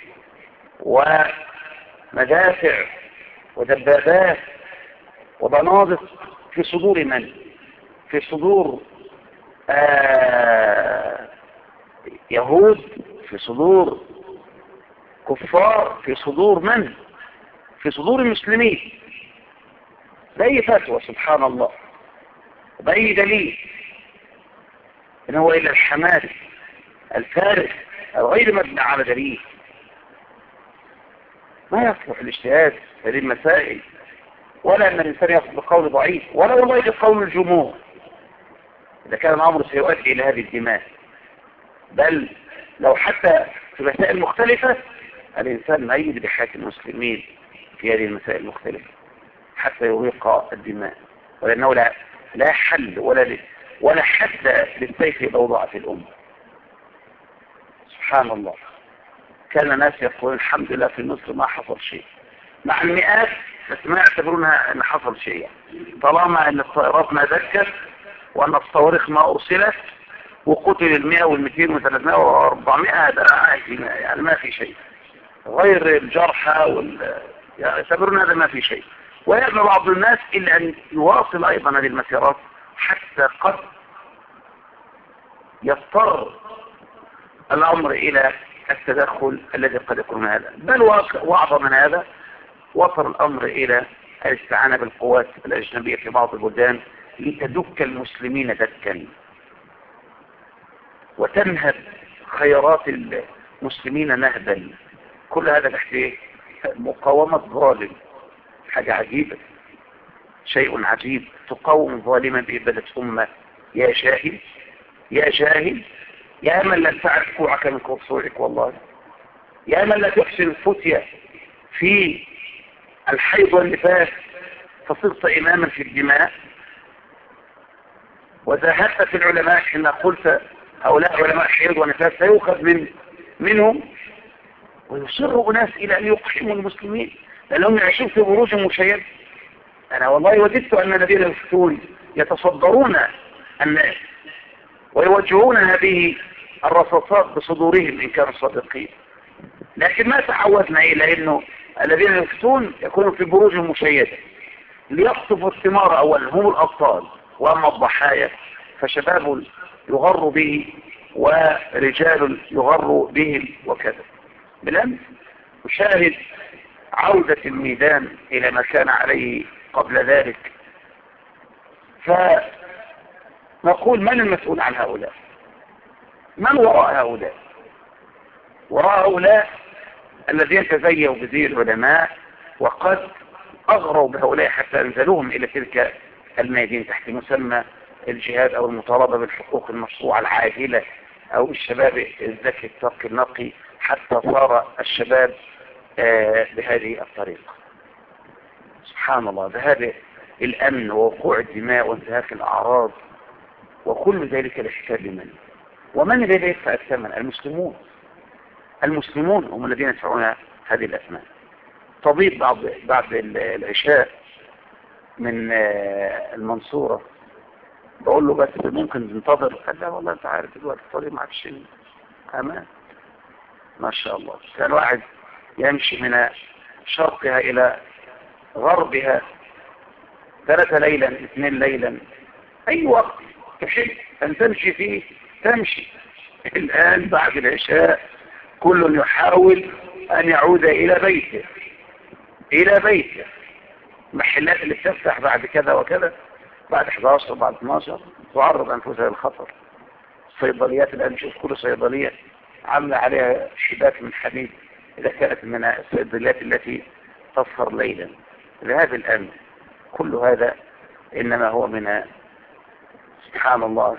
ومدافع ودبابات وبنادق في صدور من؟ في صدور يهود، في صدور كفار، في صدور من؟ في صدور المسلمين. بأي فتوى سبحان الله، بأي دليل؟ إن هو إلا الحماس الفارغ الغير مبني على دليل. ما يصلح الاجتهاد في هذه المسائل، ولا أن الإنسان يأخذ بقول ضعيف، ولا والله بقول الجمهور إذا كان الأمر سيؤدي إلى هذه الدماء. بل لو حتى في مسائل مختلفة الإنسان ما يجد بحياة المسلمين في هذه المسائل المختلفة حتى يريق الدماء، ولأنه لا حل ولا حد للسيف لو ضاعت الأمة. سبحان الله. كان ناس يقولون الحمد لله في مصر ما حصل شيء، مع المئات، بس ما يعتبرونها ان حصل شيء، طالما ان الطائرات ما دكت وان الصواريخ ما ارسلت وقتل 100 وال200 و300 و400، هذا يعني ما في شيء، غير الجرحى يعتبرون هذا ما في شيء. ويأبى بعض الناس إلا أن يواصل أيضا هذه المسيرات حتى قد يضطر الأمر إلى التدخل الذي قد يكون من هذا. بل وأعظم من هذا، وصل الأمر إلى الاستعانة بالقوات الأجنبية في بعض البلدان لتدك المسلمين دكا وتنهب خيرات المسلمين نهبا. كل هذا تحت مقاومة ظالم. حاجة عجيبة، شيء عجيب. تقاوم ظالما بإبادة أمة يا جاهل، يا جاهل، يا من لا تعرف كوعك من كوعك، والله يا من لا تحسن الفتية في الحيض والنفاس فصرت إماما في الدماء. وذهبت في العلماء حين قلت هؤلاء علماء حيض ونفاس سيؤخذ منهم، ويصر أناس إلى أن يقحموا المسلمين لأنهم يعيشون في بروج مشيدة. أنا والله وددت أن الذين يفتون يتصدرون الناس ويوجهون هذه الرصاصات بصدورهم إن كانوا صادقين، لكن ما تعودنا إلى أنه الذين يفتون يكونوا في بروج مشيدة ليقطفوا الثمار أولا، هم الأبطال، وأما الضحايا فشباب يغر به ورجال يغر بهم وكذا. بالأمس أشاهد عودة الميدان إلى ما كان عليه قبل ذلك، فنقول من المسؤول عن هؤلاء؟ من وراء هؤلاء؟ وراء هؤلاء الذين تزيوا بزي العلماء وقد أغروا بهؤلاء حتى أنزلوهم إلى تلك الميادين تحت مسمى الجهاد أو المطالبة بالحقوق المشروعة العاجلة أو الشباب الذكي التقي النقي، حتى صار الشباب بهذه الطريقة. سبحان الله. ذهاب الأمن ووقوع الدماء وانتهاك الأعراض وكل ذلك لحساب من؟ ومن الذي يدفع الثمن؟ المسلمون. المسلمون هم الذين يدفعون هذه الأثمان. طبيب بعد العشاء من المنصورة، بقول له بس ممكن تنتظر؟ قال لا والله انت عارف الوقت الطريق ما عادش امان. ما شاء الله. كان واحد يمشي من شرقها الى غربها 3 ليلا 2 ليلا، اي وقت تحب ان تمشي فيه تمشي. الان بعد العشاء كل يحاول ان يعود الى بيته. المحلات اللي بتفتح بعد كذا وكذا، بعد 11 بعد 12 تعرض انفسها للخطر. الصيدليات الان نشوف كل صيدليه عامله عليها شباك من حديد اذا كانت من الصيدليات التي تسهر ليلا لهذا الامن. كل هذا انما هو من سبحان الله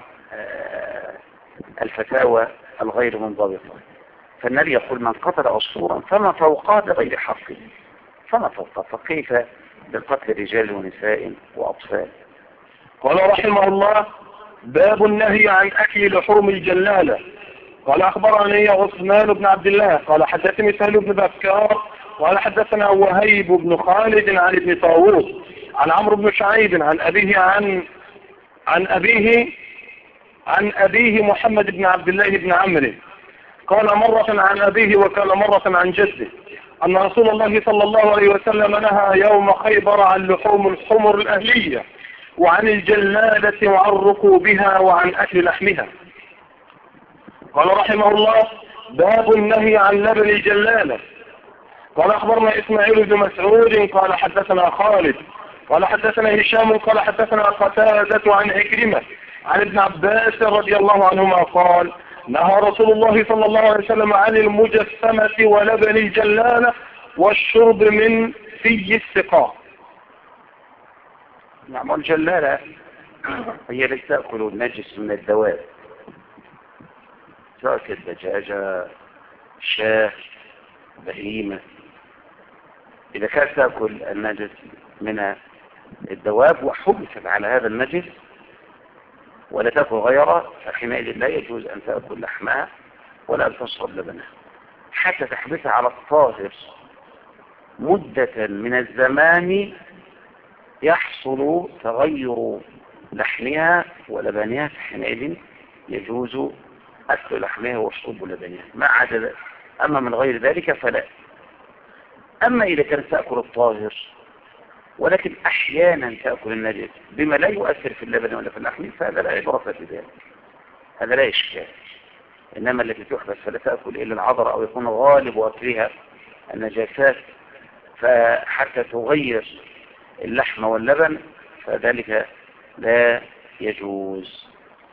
الفتاوى الغير منضبطه. فالنبي يقول من قتل عصفورا فما فوقه بغير حق فما فوقه، فكيف بقتل رجال ونساء واطفال؟ قال رحمه الله: باب النهي عن اكل لحوم الجلالة. قال اخبرني عثمان بن عبد الله قال حدثني سهل بن بكار قال حدثنا وهيب بن خالد عن ابن طاووس عن عمرو بن شعيب عن أبيه محمد بن عبد الله بن عمرو قال مرة عن أبيه وكان مرة عن جده أن رسول الله صلى الله عليه وسلم نهى يوم خيبر عن لحوم الحمر الأهلية وعن الجلالة وعن ركوبها وعن أكل لحمها. قال رحمه الله: باب النهي عن لبن الجلالة. قال أخبرنا إسماعيل بن مسعود قال حدثنا خالد قال حدثنا هشام قال حدثنا قتادة عن عكرمة عن ابن عباس رضي الله عنهما قال: نهى رسول الله صلى الله عليه وسلم عن المجسمة ولبن الجلالة والشرب من في السقاء. نعم. الجلالة هي التي تأكل النجس من الدواب، سواء كانت دجاجة، شاة، بهيمة. إذا كانت تأكل النجس من الدواب وحبست على هذا النجس ولا تأكل غيره، فحينئذ لا يجوز أن تأكل لحمها ولا أن تشرب لبنها حتى تحبسها على الطاهر مدة من الزمان يحصل تغير لحمها ولبنها، حينئذ يجوز أكل لحمها وشرب لبنها. ما عدا ذلك، أما من غير ذلك فلا. أما إذا كانت تأكل الطاهر ولكن أحيانا تأكل النجس بما لا يؤثر في اللبن ولا في اللحم، فهذا لا عبرة بذلك، هذا لا إشكال. إنما التي تحبس فلا تأكل إلا العذر أو يكون غالب أكلها النجاسات فحتى تغير اللحم واللبن، فذلك لا يجوز.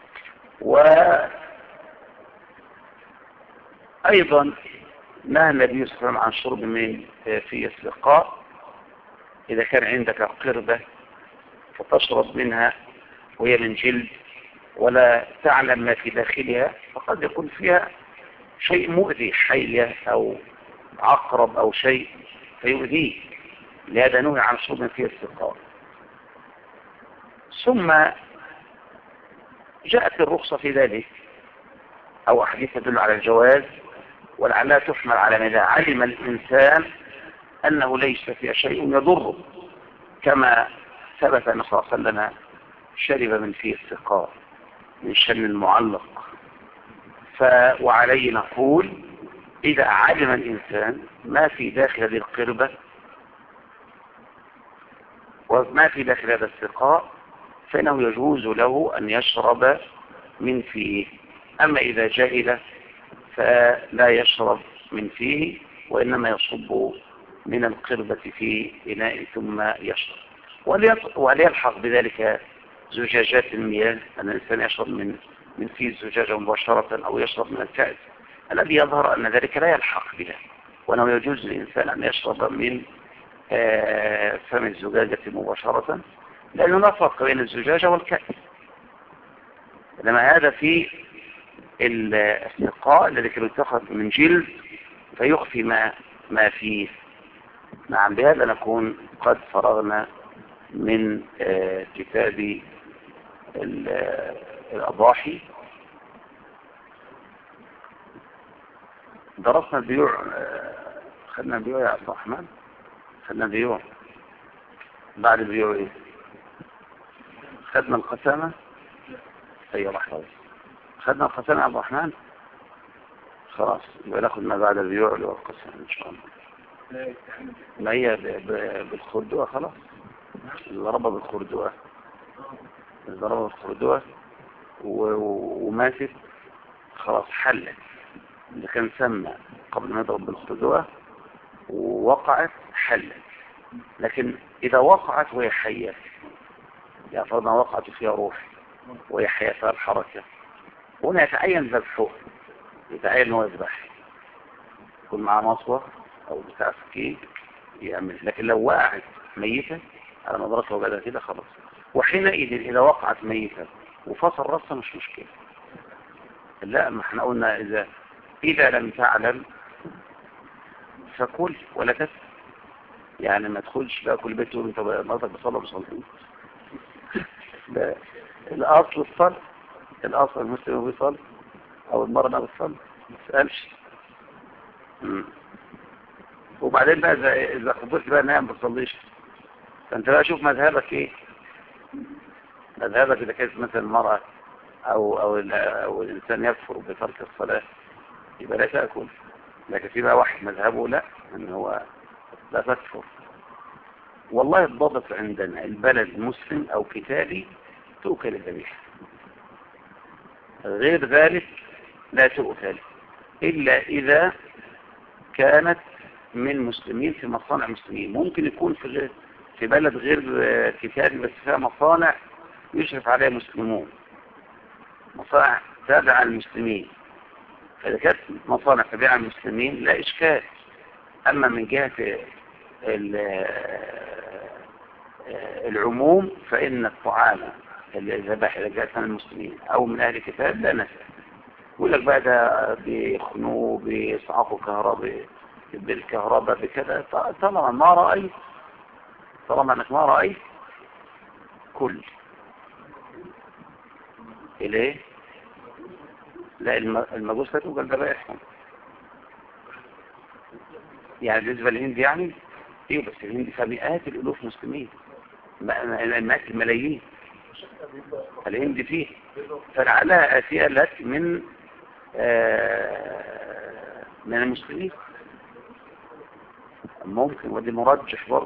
وأيضا نهى النبي صلى الله عليه وسلم عن شرب من في السقاء. إذا كان عندك قربة فتشرب منها وهي من جلد ولا تعلم ما في داخلها، فقد يكون فيها شيء مؤذي، حية أو عقرب أو شيء فيؤذيه، لهذا نهي عن شرب في السقاء. ثم جاءت الرخصة في ذلك أو أحاديث تدل على الجواز، ولعلها تحمل على ماذا علم الإنسان أنه ليس فيها شيء يضره، كما ثبت أن صلى الله عليه وسلم شرب من فيه السقاء من شن المعلق. وعليه نقول إذا علم الإنسان ما في داخل هذه القربة وما في داخل هذا السقاء فإنه يجوز له أن يشرب من فيه. أما إذا جهل فلا يشرب من فيه، وإنما يصب من القربة في إناء ثم يشرب. وليلحق بذلك زجاجات المياه، أن الإنسان يشرب من فيه الزجاجة مباشرة أو يشرب من الكأس، الذي يظهر أن ذلك لا يلحق بها، وأنه يجوز للإنسان أن يشرب من فم الزجاجة مباشرة، لأنه لا فرق بين الزجاجة والكأس. إنما هذا في السقاء الذي كان يتخذ من جلد فيخفي ما فيه. نعم. بهذا نكون قد فرغنا من كتاب الأضاحي. درسنا البيوع، خدنا البيوع يا عبد الرحمن. خدنا بيوع. بعد البيوع ايه؟ خدنا القسامة. ايوه لحظة. خدنا القسامة يا عبد الرحمن. خلاص يبقى ناخد ما بعد البيوع اللي هو القسامة ان شاء الله. ما هي بالخردوة خلاص. الضربة بالخردوة. الضربة بالخردوة وماتت خلاص حلت. اللي كان سمى قبل ما يضرب بالخردوة ووقعت حلت. لكن إذا وقعت وهي حية، يعني فرضنا وقعت فيها روح وهي حية فيها الحركة، هنا يتعين ذبحه، يتعين هو يذبح، يكون معاه مصوى أو بتاع سكين يعمل. لكن لو وقعت ميتة على مدرسة وجدها كده خلاص. وحينئذ إذا وقعت ميتة وفصل رأسها مش مشكلة. لا، ما احنا قلنا إذا لم تعلم فكل ولا تسل. يعني ما تدخلش بقى كل بيت تقول انت مراتك بصلي بصلي. الأصل الصلاة. الأصل المسلم بيصلي أو المرأة بتصلي، ما تسألش. وبعدين بقى إذا قدرت بقى انها ما بتصليش، فانت بقى شوف مذهبك ايه. مذهبك إذا كانت مثلا المرأة أو الإنسان يكفر بترك الصلاة يبقى لا تأكل. لكن في بقى واحد مذهبه لا، ان هو لا تكفر. والله الضابط عندنا البلد مسلم أو كتابي تؤكل الذبيحة، غير ذلك لا تؤكل إلا إذا كانت من مسلمين في مصانع مسلمين. ممكن يكون في بلد غير كتابي بس فيها مصانع يشرف عليها مسلمون، مصانع تابعة للمسلمين. فإذا كانت مصانع تابعة للمسلمين لا إشكال. أما من جهة العموم فإن الطعام اللي ذبح إذا جاءت من المسلمين أو من أهل الكتاب لا نسأل. يقول لك بقى ده بيخنوه بيصعقوا كهرباء بالكهرباء بكذا. طالما ما رأيت، طالما أنك ما رأيت كل إليه. لا، المجوس لا توجد ذبائحهم. يعني بالنسبة للهند يعني ايه، بس الهند فيها مئات الالوف مسلمين، مئات الملايين الهند فيه. فلعلها آتية لك من المسلمين ممكن، ودي مرجح برضه.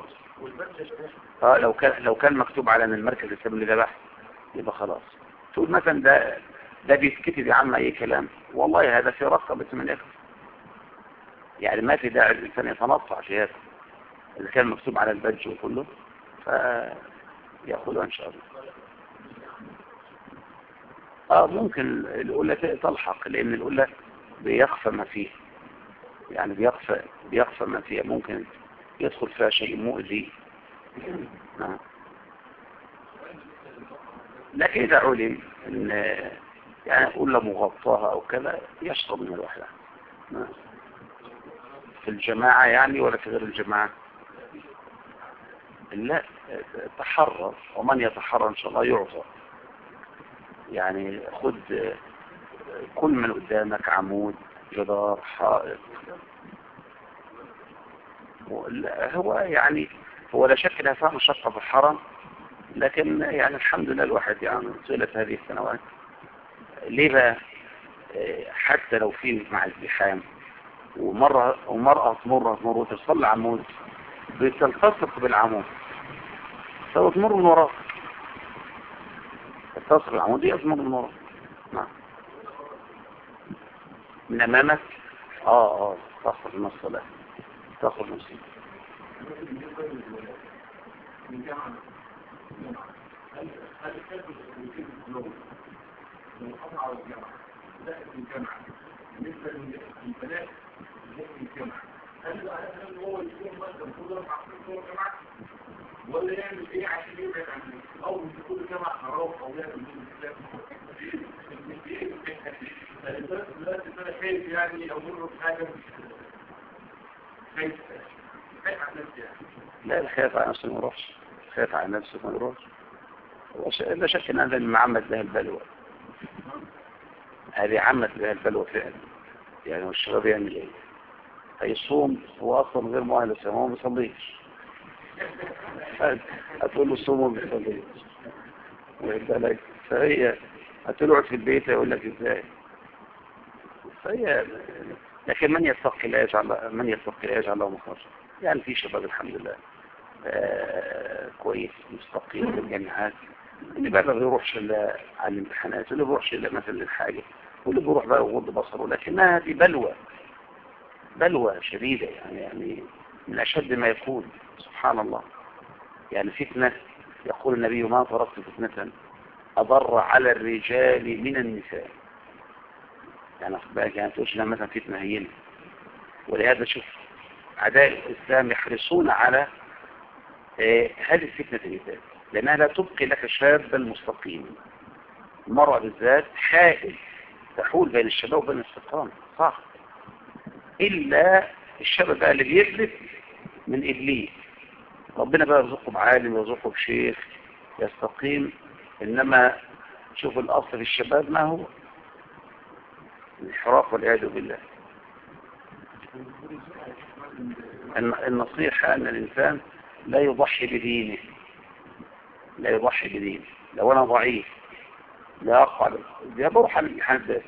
لو كان مكتوب على ان المركز الاسلامي اللي ذبح يبقى خلاص. تقول مثلا ده بيتكتب يا عم اي كلام، والله هذا في رقبة من يكتب. يعني ما في داعي الانسان يتنطع في هذا. إذا كان مكتوب على البج وكله فيأخذها إن شاء الله. ممكن الأولى تلحق، لأن الأولى بيخفى ما فيه، يعني بيخفى ما فيه، ممكن يدخل فيها شيء مؤذي. لكن إذا علم إن يعني أولى مغطاها أو كذا يشرب من الوحدة. في الجماعة يعني ولا في غير الجماعة؟ لا، تحرر، ومن يتحرر إن شاء الله يعطى. يعني خد كل من قدامك، عمود، جدار، حائط. هو يعني هو لا شك انها فيها مشقة في الحرم، لكن يعني الحمد لله الواحد يعني طيلة هذه السنوات. ليه بقى؟ حتى لو في مع الزحام ومرأة تمر وتصلي عمود بتلتصق بالعمود، سوى تمر من وراء، تلتصق العمود دي تمر من وراء. نعم. من امامك تخرج من الصلاة، تخرج من الصلاة. هل الكلب لو قطع على الجامعة داخل الجامعة بالنسبة للبنات في الجامعة، هل بقى هل هو يكون مثلا كل 4 سنين جوه الجامعة ولا يعمل ايه عشان يبعد عن او من كل جامعة حرام او يعمل الاسلام؟ دلوقتي انا خايف يعني امر بحاجة خايف عن نفسي يعني. لا، الخايف عن نفسه ما يروحش، خايف عن نفسه ما يروحش. لا شك ان هذا من عمد لها البلوى، هذه عمد لها البلوى فعلا. يعني والشباب يعمل ايه؟ هيصوم هو اصلا غير مؤهل للصيام، هو ما بيصليش، هتقول له صوموا بالصليب بالك. فهي هتقول له اقعد في البيت يقول لك ازاي. فهي لكن من يتقي لا يجعل له مخرجا. يعني في شباب الحمد لله كويس مستقيم في الجامعات، اللي بقى ما بيروحش الا على الامتحانات، واللي بيروحش الا مثلا للحاجه، واللي بيروح بقى يغض بصره. لكنها هذه بلوى شديده، يعني من اشد ما يكون. سبحان الله. يعني فتنه، يقول النبي ما تركت فتنه اضر على الرجال من النساء. يعني اخد بالك، يعني تقولش لها مثلا فتنه هينه. ولهذا شوف اعداء الاسلام يحرصون على هذه الفتنه بالذات، لانها لا تبقي لك شابا مستقيما. المرأة بالذات حائل تحول بين الشباب وبين الاستقامة، صح؟ إلا الشباب بقى اللي بيثبت من إبليس، ربنا بقى يرزقه بعالم ويرزقه بشيخ يستقيم. إنما شوف الأصل في الشباب ما هو الانحراف والعياذ بالله. النصيحة أن الإنسان لا يضحي بدينه، لو أنا ضعيف لا أقعد بروح على الامتحان بس،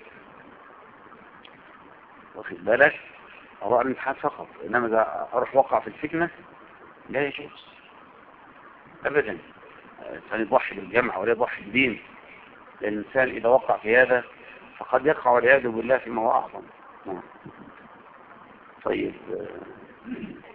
واخد بالك، أروح على الامتحان فقط. إنما إذا أروح وقع في الفتنة لا يجوز أبدا. الإنسان يضحي بالجمع ولا يضحي بالدين، لأن الإنسان إذا وقع في هذا فقد يقع والعياذ بالله فيما هو أعظم. طيب